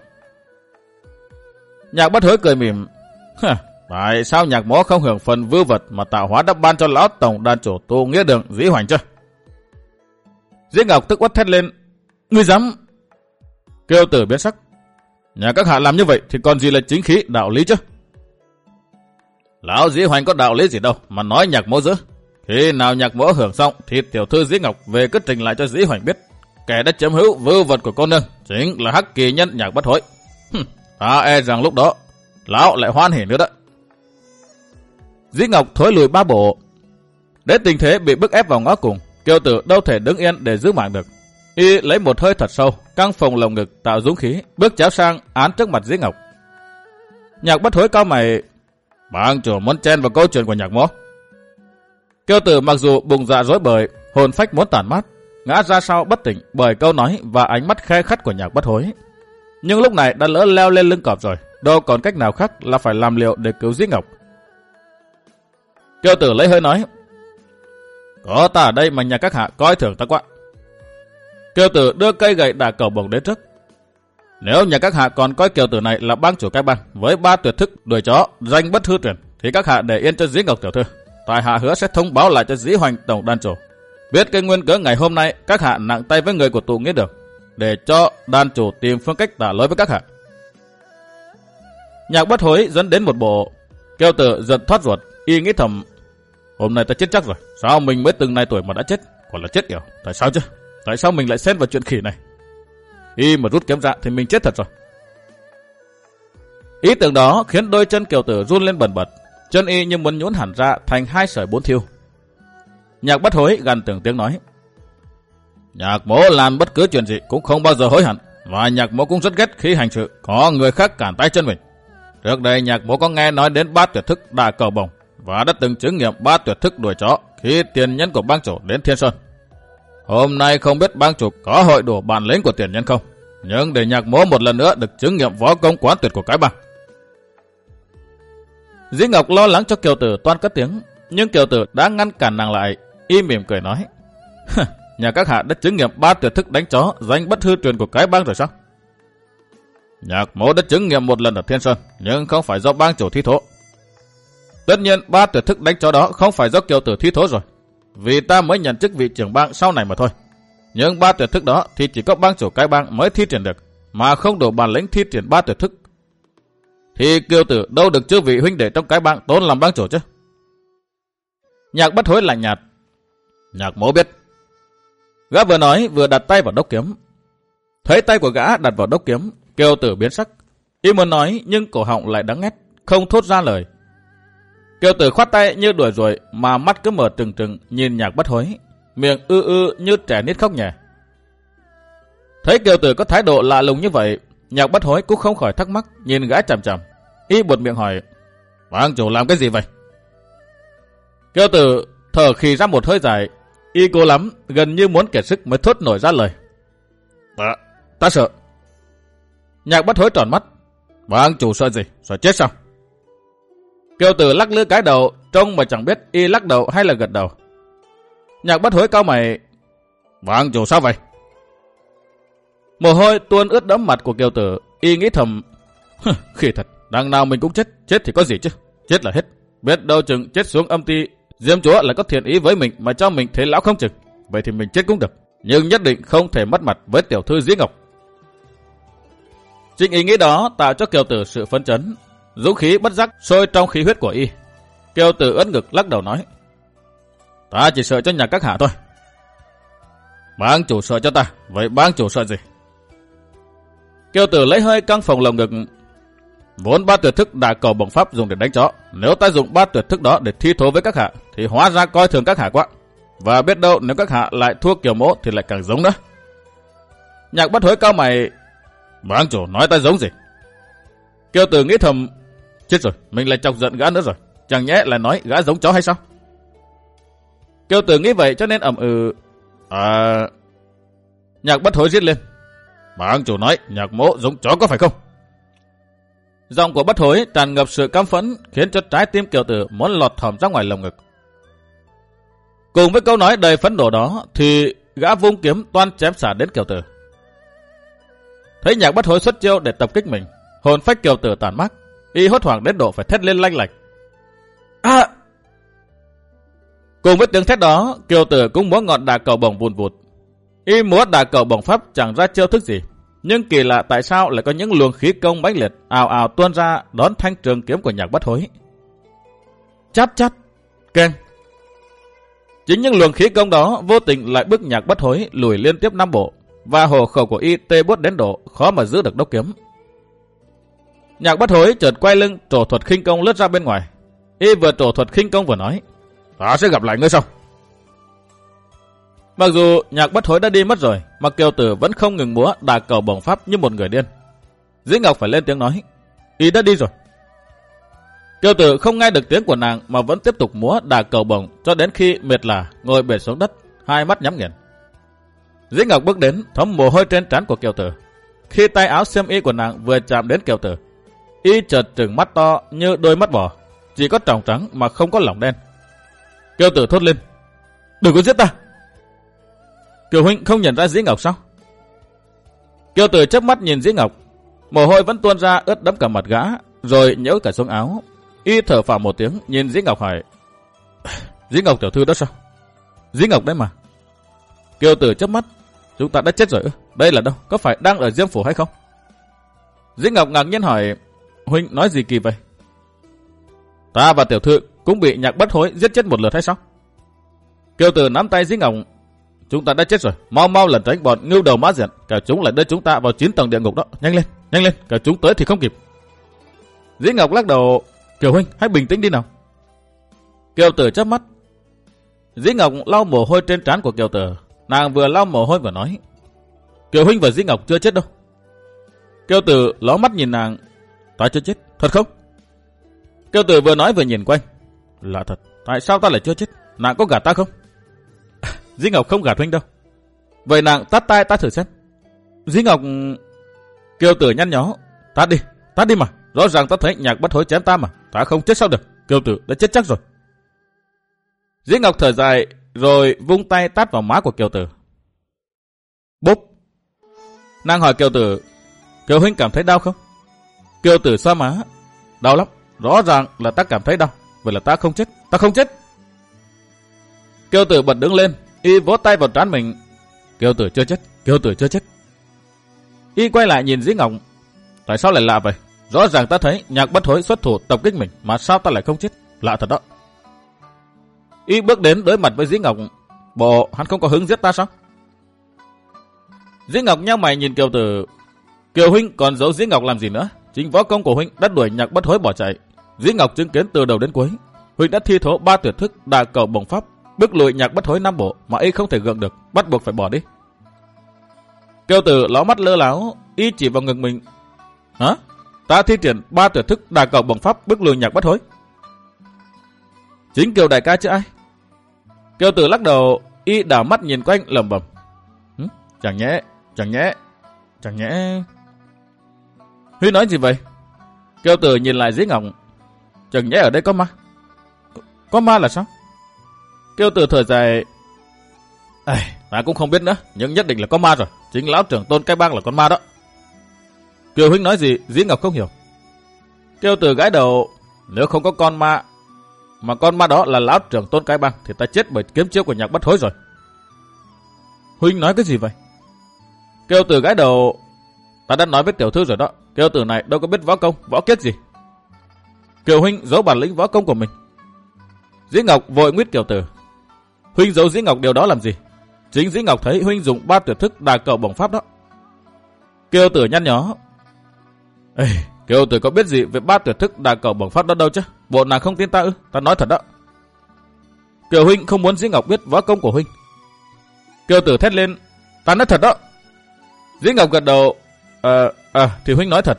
Nhạc Bất Hối cười mỉm. Tại sao Nhạc Mỗ không hưởng phần vư vật mà tạo hóa đã ban cho lão tổng đàn chủ tụ nghĩa đường Dĩ Hoành chứ? Dĩ Ngọc tức uất thét lên. Ngươi dám? Kiều Tử biến sắc. Nhà các hạ làm như vậy thì còn gì là chính khí đạo lý chứ? Lão Dĩ Hoành có đạo lý gì đâu mà nói Nhạc Mỗ giữ. Khi nào Nhạc Mỗ hưởng xong thì tiểu thư Dĩ Ngọc về cứ trình lại cho Dĩ Hoành biết kẻ đã chiếm hữu vư vật của cô nương chính là hắc kỳ nhân Nhạc Bất Hối. Ta e rằng lúc đó lão lại hoan hỉ nữa đó. Dĩ Ngọc thối lùi ba bộ. Đến tình thế bị bức ép vào ngõ cùng, Kiều Tử đâu thể đứng yên để giữ mạng được. Y lấy một hơi thật sâu, căng phồng lồng ngực tạo dũng khí, bước cháo sang án trước mặt Dĩ Ngọc. Nhạc Bất Hối cau mày. Bang chủ muốn chen vào câu chuyện của Nhạc Mỗ. Kiều Tử mặc dù bụng dạ rối bời, hồn phách muốn tản mát, ngã ra sau bất tỉnh bởi câu nói và ánh mắt khe khắt của Nhạc Bất Hối. Nhưng lúc này đã lỡ leo lên lưng cọp rồi, đâu còn cách nào khác là phải làm liều để cứu Dĩ Ngọc. Kiều Tử lấy hơi nói. Có ta ở đây mà nhà các hạ coi thường ta quá. Kiều Tử đưa cây gậy đả cầu bổng đến trước. Nếu nhà các hạ còn coi Kiều Tử này là bang chủ cái bang với 3 tuyệt thức đuổi chó danh bất hư truyền thì các hạ để yên cho Dĩ Ngọc tiểu thư. Tại hạ hứa sẽ thông báo lại cho Dĩ Hoành tổng đàn chủ biết cái nguyên cớ ngày hôm nay các hạ nặng tay với người của tụ nghĩa đường, để cho đàn chủ tìm phương cách tả lỗi với các hạ. Nhạc Bất Hối dẫn đến một bộ. Kiều Tử giật thoát ruột, y nghĩ thầm. Hôm nay ta chết chắc rồi, sao mình mới từng này tuổi mà đã chết, còn là chết kiểu. Tại sao chứ? Tại sao mình lại xen vào chuyện khỉ này? Y mà rút kiếm ra thì mình chết thật rồi. Ý tưởng đó khiến đôi chân Kiều Tử run lên bần bật, chân y như muốn nhũn hẳn ra thành 2 sợi 4 thiêu. Nhạc Bất Hối gằn từng tiếng nói. Nhạc Mỗ làm bất cứ chuyện gì cũng không bao giờ hối hận, và Nhạc Mỗ cũng rất ghét khi hành sự có người khác cản tay chân mình. Trước đây Nhạc Mỗ có nghe nói đến 3 tuyệt thức đả cầu bồng và đã từng chứng nghiệm 3 tuyệt thức đuổi chó khi tiền nhân của bang chủ đến Thiên Sơn. Hôm nay không biết bang chủ có hội đủ bản lĩnh của tiền nhân không, nhưng để Nhạc Mỗ một lần nữa được chứng nghiệm võ công quán tuyệt của cái bang. Dĩ Ngọc lo lắng cho Kiều Tử toan cất tiếng, nhưng Kiều Tử đã ngăn cản nàng lại. Y mỉm cười nói. Nhà các hạ đã chứng nghiệm 3 tuyệt thức đánh chó danh bất hư truyền của cái bang rồi sao? Nhạc Mỗ đã chứng nghiệm một lần ở Thiên Sơn, nhưng không phải do bang chủ thi thố. Tất nhiên 3 tuyệt thức đánh chó đó không phải do Kiều Tử thi thố rồi, vì ta mới nhận chức vị trưởng bang sau này mà thôi. Nhưng 3 tuyệt thức đó thì chỉ có bang chủ cái bang mới thi triển được, mà không đủ bản lĩnh thi triển 3 tuyệt thức. Thì Kiều Tử đâu được chư vị huynh đệ trong cái bang tôn làm bang chủ chứ? Nhạc Bất Hối lạnh nhạt. Nhạc Mỗ biết. Gã vừa nói vừa đặt tay vào đốc kiếm. Thấy tay của gã đặt vào đốc kiếm, Kiều Tử biến sắc. Y muốn nói nhưng cổ họng lại đắng ngắt, không thốt ra lời. Kiều Tử khoát tay như đuổi ruồi, mà mắt cứ mở trừng trừng nhìn Nhạc Bất Hối, miệng ư như trẻ nít khóc nhè. Thấy Kiều Tử có thái độ lạ lùng như vậy, Nhạc Bất Hối cũng không khỏi thắc mắc nhìn gã chằm chằm. Y buột miệng hỏi. Bang chủ làm cái gì vậy? Kiều Tử thở khì ra một hơi dài. Y cố lắm, gần như muốn kiệt sức mới thốt nổi ra lời. Ta sợ. Nhạc Bất Hối tròn mắt. Bang chủ sợ gì? Sợ chết sao? Kiều Tử lắc lư cái đầu, trông mà chẳng biết y lắc đầu hay là gật đầu. Nhạc Bất Hối cau mày. Bang chủ sao vậy? Mồ hôi tuôn ướt đẫm mặt của Kiều Tử. Y nghĩ thầm. Khỉ thật, đằng nào mình cũng chết. Chết thì có gì chứ? Chết là hết. Biết đâu chừng chết xuống âm ty, Diêm Chúa lại có thiện ý với mình mà cho mình thế lão không chừng. Vậy thì mình chết cũng được, nhưng nhất định không thể mất mặt với tiểu thư Dĩ Ngọc. Chính ý nghĩ đó tạo cho Kiều Tử sự phấn chấn, dũng khí bất giác sôi trong khí huyết của y. Kiều Tử ưỡn ngực lắc đầu nói. Ta chỉ sợ cho nhà các hạ thôi. Bang chủ sợ cho ta, vậy bang chủ sợ gì? Kiều Tử lấy hơi căng phồng lồng ngực. Vốn 3 tuyệt thức đả cầu bổng pháp dùng để đánh chó, nếu ta dùng 3 tuyệt thức đó để thi thố với các hạ thì hóa ra coi thường các hạ quá. Và biết đâu nếu các hạ lại thua Kiều Mỗ thì lại càng giống nữa. Nhạc Bất Hối cau mày. Bang chủ nói ta giống gì? Kiều Tử nghĩ thầm. Chết rồi, mình lại chọc giận gã nữa rồi. Chẳng nhẽ lại nói gã giống chó hay sao? Kiều Tử nghĩ vậy cho nên ậm ừ. Nhạc Bất Hối giết lên. Bang chủ nói Nhạc Mỗ giống chó có phải không? Giọng của Bất Hối tràn ngập sự căm phẫn, khiến cho trái tim Kiều Tử muốn lọt thỏm ra ngoài lồng ngực. Cùng với câu nói đầy phẫn nộ đó thì gã vung kiếm toan chém xả đến Kiều Tử. Thấy Nhạc Bất Hối xuất chiêu để tập kích mình, hồn phách Kiều Tử tàn mát, y hốt hoảng đến độ phải thét lên lanh lạch. Cùng với tiếng thét đó, Kiều Tử cũng múa ngọn đà cầu bổng vùn vụt. Y múa đà cầu bổng pháp chẳng ra chiêu thức gì, nhưng kỳ lạ tại sao lại có những luồng khí công mãnh liệt ào ào tuôn ra đón thanh trường kiếm của Nhạc Bất Hối. Chát chát, keng. Chính những luồng khí công đó vô tình lại bức Nhạc Bất Hối lùi liên tiếp 5 bộ, và hổ khẩu của y tê buốt đến độ khó mà giữ được đốc kiếm. Nhạc Bất Hối chợt quay lưng trổ thuật khinh công lướt ra bên ngoài. Y vừa trổ thuật khinh công vừa nói. Ta sẽ gặp lại ngươi sau. Mặc dù Nhạc Bất Hối đã đi mất rồi, mà Kiều Tử vẫn không ngừng múa đà cầu bổng pháp như một người điên. Dĩ Ngọc phải lên tiếng nói. Y đã đi rồi. Kiều Tử không nghe được tiếng của nàng mà vẫn tiếp tục múa đà cầu bổng cho đến khi mệt lả ngồi bệt xuống đất, hai mắt nhắm nghiền. Dĩ Ngọc bước đến thấm mồ hôi trên trán của Kiều Tử. Khi tay áo xiêm y của nàng vừa chạm đến Kiều Tử, y chợt trừng mắt to như đôi mắt bò, chỉ có tròng trắng mà không có lỏng đen. Kiều Tử thốt lên. Đừng có giết ta. Kiều huynh không nhận ra Dĩ Ngọc sao? Kiều Tử chớp mắt nhìn Dĩ Ngọc, mồ hôi vẫn tuôn ra ướt đẫm cả mặt gã, rồi nhễu cả xuống áo. Y thở phào một tiếng nhìn Dĩ Ngọc hỏi. Dĩ Ngọc tiểu thư đó sao? Dĩ Ngọc đấy mà. Kiều Tử chớp mắt. Chúng ta đã chết rồi ư? Đây là đâu? Có phải đang ở Diêm Phủ hay không? Dĩ Ngọc ngạc nhiên hỏi. Huynh nói gì kỳ vậy? Ta và tiểu thư cũng bị Nhạc Bất Hối giết chết một lượt hay sao? Kiều Tử nắm tay Dĩ Ngọc. Chúng ta đã chết rồi, mau mau lẩn tránh bọn ngưu đầu mã diện, cả chúng lại đưa chúng ta vào 9 tầng địa ngục đó. Nhanh lên, cả chúng tới thì không kịp. Dĩ Ngọc lắc đầu. Kiều huynh, hãy bình tĩnh đi nào. Kiều Tử chớp mắt. Dĩ Ngọc lau mồ hôi trên trán của Kiều Tử. Nàng vừa lau mồ hôi vừa nói: Kiều huynh và Dĩ Ngọc chưa chết đâu. Kiều Tử ló mắt nhìn nàng: Ta chưa chết, thật không? Kiều Tử vừa nói vừa nhìn quanh: Lạ thật, tại sao ta lại chưa chết? Nàng có gạt ta không? Dĩ Ngọc không gạt huynh đâu. Vậy nàng tát tai ta thử xem. Dĩ Ngọc... Kiều Tử nhăn nhó: Tát đi mà. Rõ ràng ta thấy Nhạc Bất Hối chém ta mà, ta không chết sao được? Kiều Tử đã chết chắc rồi. Dĩ Ngọc thở dài rồi vung tay tát vào má của Kiều Tử. Bốp. Nàng hỏi Kiều Tử: Kiều huynh cảm thấy đau không? Kiều Tử xoa má: Đau lắm, rõ ràng là ta cảm thấy đau. Vậy là ta không chết, ta không chết. Kiều Tử bật đứng lên, y vỗ tay vào trán mình: Kiều Tử chưa chết, Kiều Tử chưa chết. Y quay lại nhìn Dĩ Ngọc: Tại sao lại lạ vậy? Rõ ràng ta thấy Nhạc Bất Hối xuất thủ tập kích mình, mà sao ta lại không chết? Lạ thật đó. Y bước đến đối mặt với Dĩ Ngọc: Bộ hắn không có hứng giết ta sao? Dĩ Ngọc nhăn mày nhìn Kiều Tử: Kiều huynh còn giấu Dĩ Ngọc làm gì nữa? Chính võ công của huynh đã đuổi Nhạc Bất Hối bỏ chạy. Dĩ Ngọc chứng kiến từ đầu đến cuối. Huynh đã thi thố 3 tuyệt thức Đà Cầu Bổng Pháp, bức lùi Nhạc Bất Hối 5 bộ mà y không thể gượng được, bắt buộc phải bỏ đi. Kiều Tử ló mắt lơ láo, y chỉ vào ngực mình: Hả? Ta thi triển 3 tuyệt thức Đà Cầu Bổng Pháp bức lùi Nhạc Bất Hối? Chính Kiều đại ca chứ ai? Kiều Tử lắc đầu, y đảo mắt nhìn quanh lẩm bẩm: Chẳng nhẽ. Huy nói gì vậy? Kiều Tử nhìn lại Dĩ Ngọc: Chẳng nhẽ ở đây có ma? Có ma là sao? Kiều Tử thở dài: Ta cũng không biết nữa, nhưng nhất định là có ma rồi. Chính lão trưởng Tôn Cái Bang là con ma đó. Kiều huynh nói gì? Dĩ Ngọc không hiểu. Kiều Tử gãi đầu: Nếu không có con ma, mà con ma đó là lão trưởng Tôn Cái Bang, thì ta chết bởi kiếm chiêu của Nhạc Bất Hối rồi. Huynh nói cái gì vậy? Kiều Tử gãi đầu: Ta đã nói với tiểu thư rồi đó, Kiều Tử này đâu có biết võ công, võ kiết gì. Kiều huynh giấu bản lĩnh võ công của mình. Dĩ Ngọc vội nguyết Kiều Tử: Huynh giấu Dĩ Ngọc điều đó làm gì? Chính Dĩ Ngọc thấy huynh dùng 3 tuyệt thức Đà Cầu Bổng Pháp đó. Kiều Tử nhăn nhó: Kiều Tử có biết gì về 3 tuyệt thức Đà Cầu Bổng Pháp đó đâu chứ? Bộ nàng không tin ta ư? Ta nói thật đó. Kiều huynh không muốn Dĩ Ngọc biết võ công của huynh. Kiều Tử thét lên: Ta nói thật đó. Dĩ Ngọc gật đầu: Thì huynh nói thật.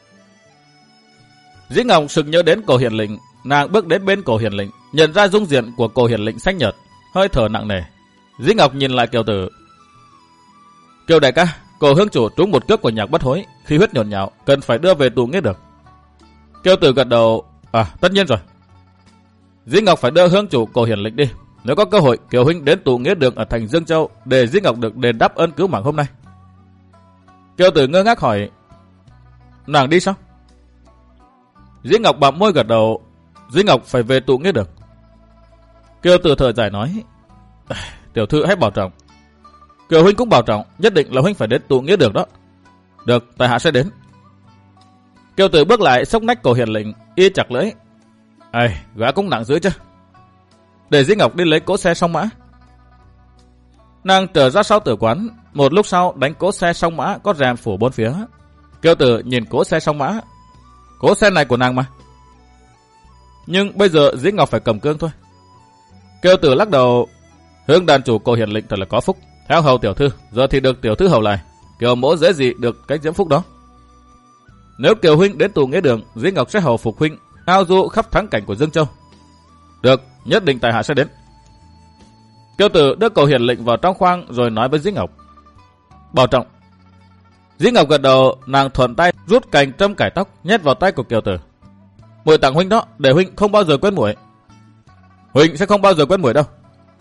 Dĩ Ngọc sực nhớ đến Cổ Hiển Lĩnh. Nàng bước đến bên Cổ Hiển Lĩnh, nhận ra dung diện của Cổ Hiển Lĩnh xanh nhợt, hơi thở nặng nề. Dĩ Ngọc nhìn lại Kiều Tử: Kiều đại ca, Cổ hương chủ trúng một cước của Nhạc Bất Hối, khí huyết nhộn nhạo, cần phải đưa về tù nghĩa được. Kiều Tử gật đầu: Tất nhiên rồi. Dĩ Ngọc phải đưa hương chủ Cổ Hiển Lĩnh đi. Nếu có cơ hội, Kiều huynh đến tù nghĩa đường ở thành Dương Châu để Dĩ Ngọc được đền đáp ơn cứu mạng hôm nay. Kiều Tử ngơ ngác hỏi: Nàng đi sao? Dĩ Ngọc bặm môi gật đầu: Dĩ Ngọc phải về tụ nghĩa được. Kiều Tử thở dài nói: Tiểu thư hãy bảo trọng. Kiều huynh cũng bảo trọng, nhất định là huynh phải đến tụ nghĩa được đó. Được, tại hạ sẽ đến. Kiều Tử bước lại xốc nách Cổ Hiển Lĩnh, y chặt lưỡi: Gã cũng nặng dữ chứ. Để Dĩ Ngọc đi lấy cỗ xe song mã. Nàng trở ra sau tử quán, một lúc sau đánh cỗ xe song mã có rèm phủ bốn phía. Kiều Tử nhìn cỗ xe song mã: Cỗ xe này của nàng mà. Nhưng bây giờ Dĩ Ngọc phải cầm cương thôi. Kiều Tử lắc đầu: Hương đàn chủ Cổ Hiển Lĩnh thật là có phúc, theo hầu tiểu thư, giờ thì được tiểu thư hầu lại. Kiều mỗ dễ gì được cái diễm phúc đó. Nếu Kiều huynh đến tù nghĩa đường, Dĩ Ngọc sẽ hầu phục huynh ngao du khắp thắng cảnh của Dương Châu. Được, nhất định tại hạ sẽ đến. Kiều Tử đưa Cổ Hiển Lĩnh vào trong khoang rồi nói với Dĩ Ngọc: Bảo trọng. Dĩ Ngọc gật đầu, nàng thuận tay rút cành trâm cải tóc nhét vào tay của Kiều Tử. Muội tặng huynh đó, để huynh không bao giờ quên muội. Huynh sẽ không bao giờ quên muội đâu.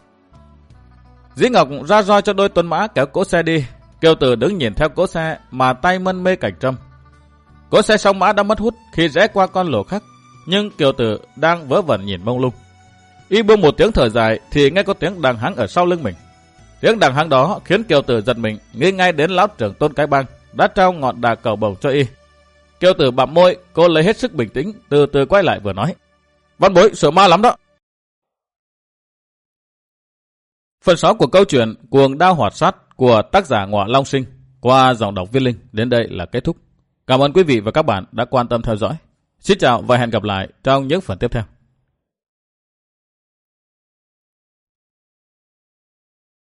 Dĩ Ngọc ra roi cho đôi tuấn mã kéo cỗ xe đi. Kiều Tử đứng nhìn theo cỗ xe mà tay mân mê cành trâm. Cỗ xe song mã đã mất hút khi rẽ qua con lỗ khác, nhưng Kiều Tử đang vớ vẩn nhìn mông lung. Y buông một tiếng thở dài thì nghe có tiếng đằng hắng ở sau lưng mình. Tiếng đằng hắng đó khiến Kiều Tử giật mình, nghĩ ngay đến lão trưởng Tôn Cái Bang đã trao ngọn đà cầu bổng cho y. Kiều Tử bặm môi, cô lấy hết sức bình tĩnh, từ từ quay lại vừa nói: Văn bối sợ ma lắm đó. Phần 6 của câu chuyện Cuồng Đao Hoạt Sát của tác giả Ngọa Long Sinh qua giọng đọc Viết Linh đến đây là kết thúc. Cảm ơn quý vị và các bạn đã quan tâm theo dõi. Xin chào và hẹn gặp lại trong những phần tiếp theo.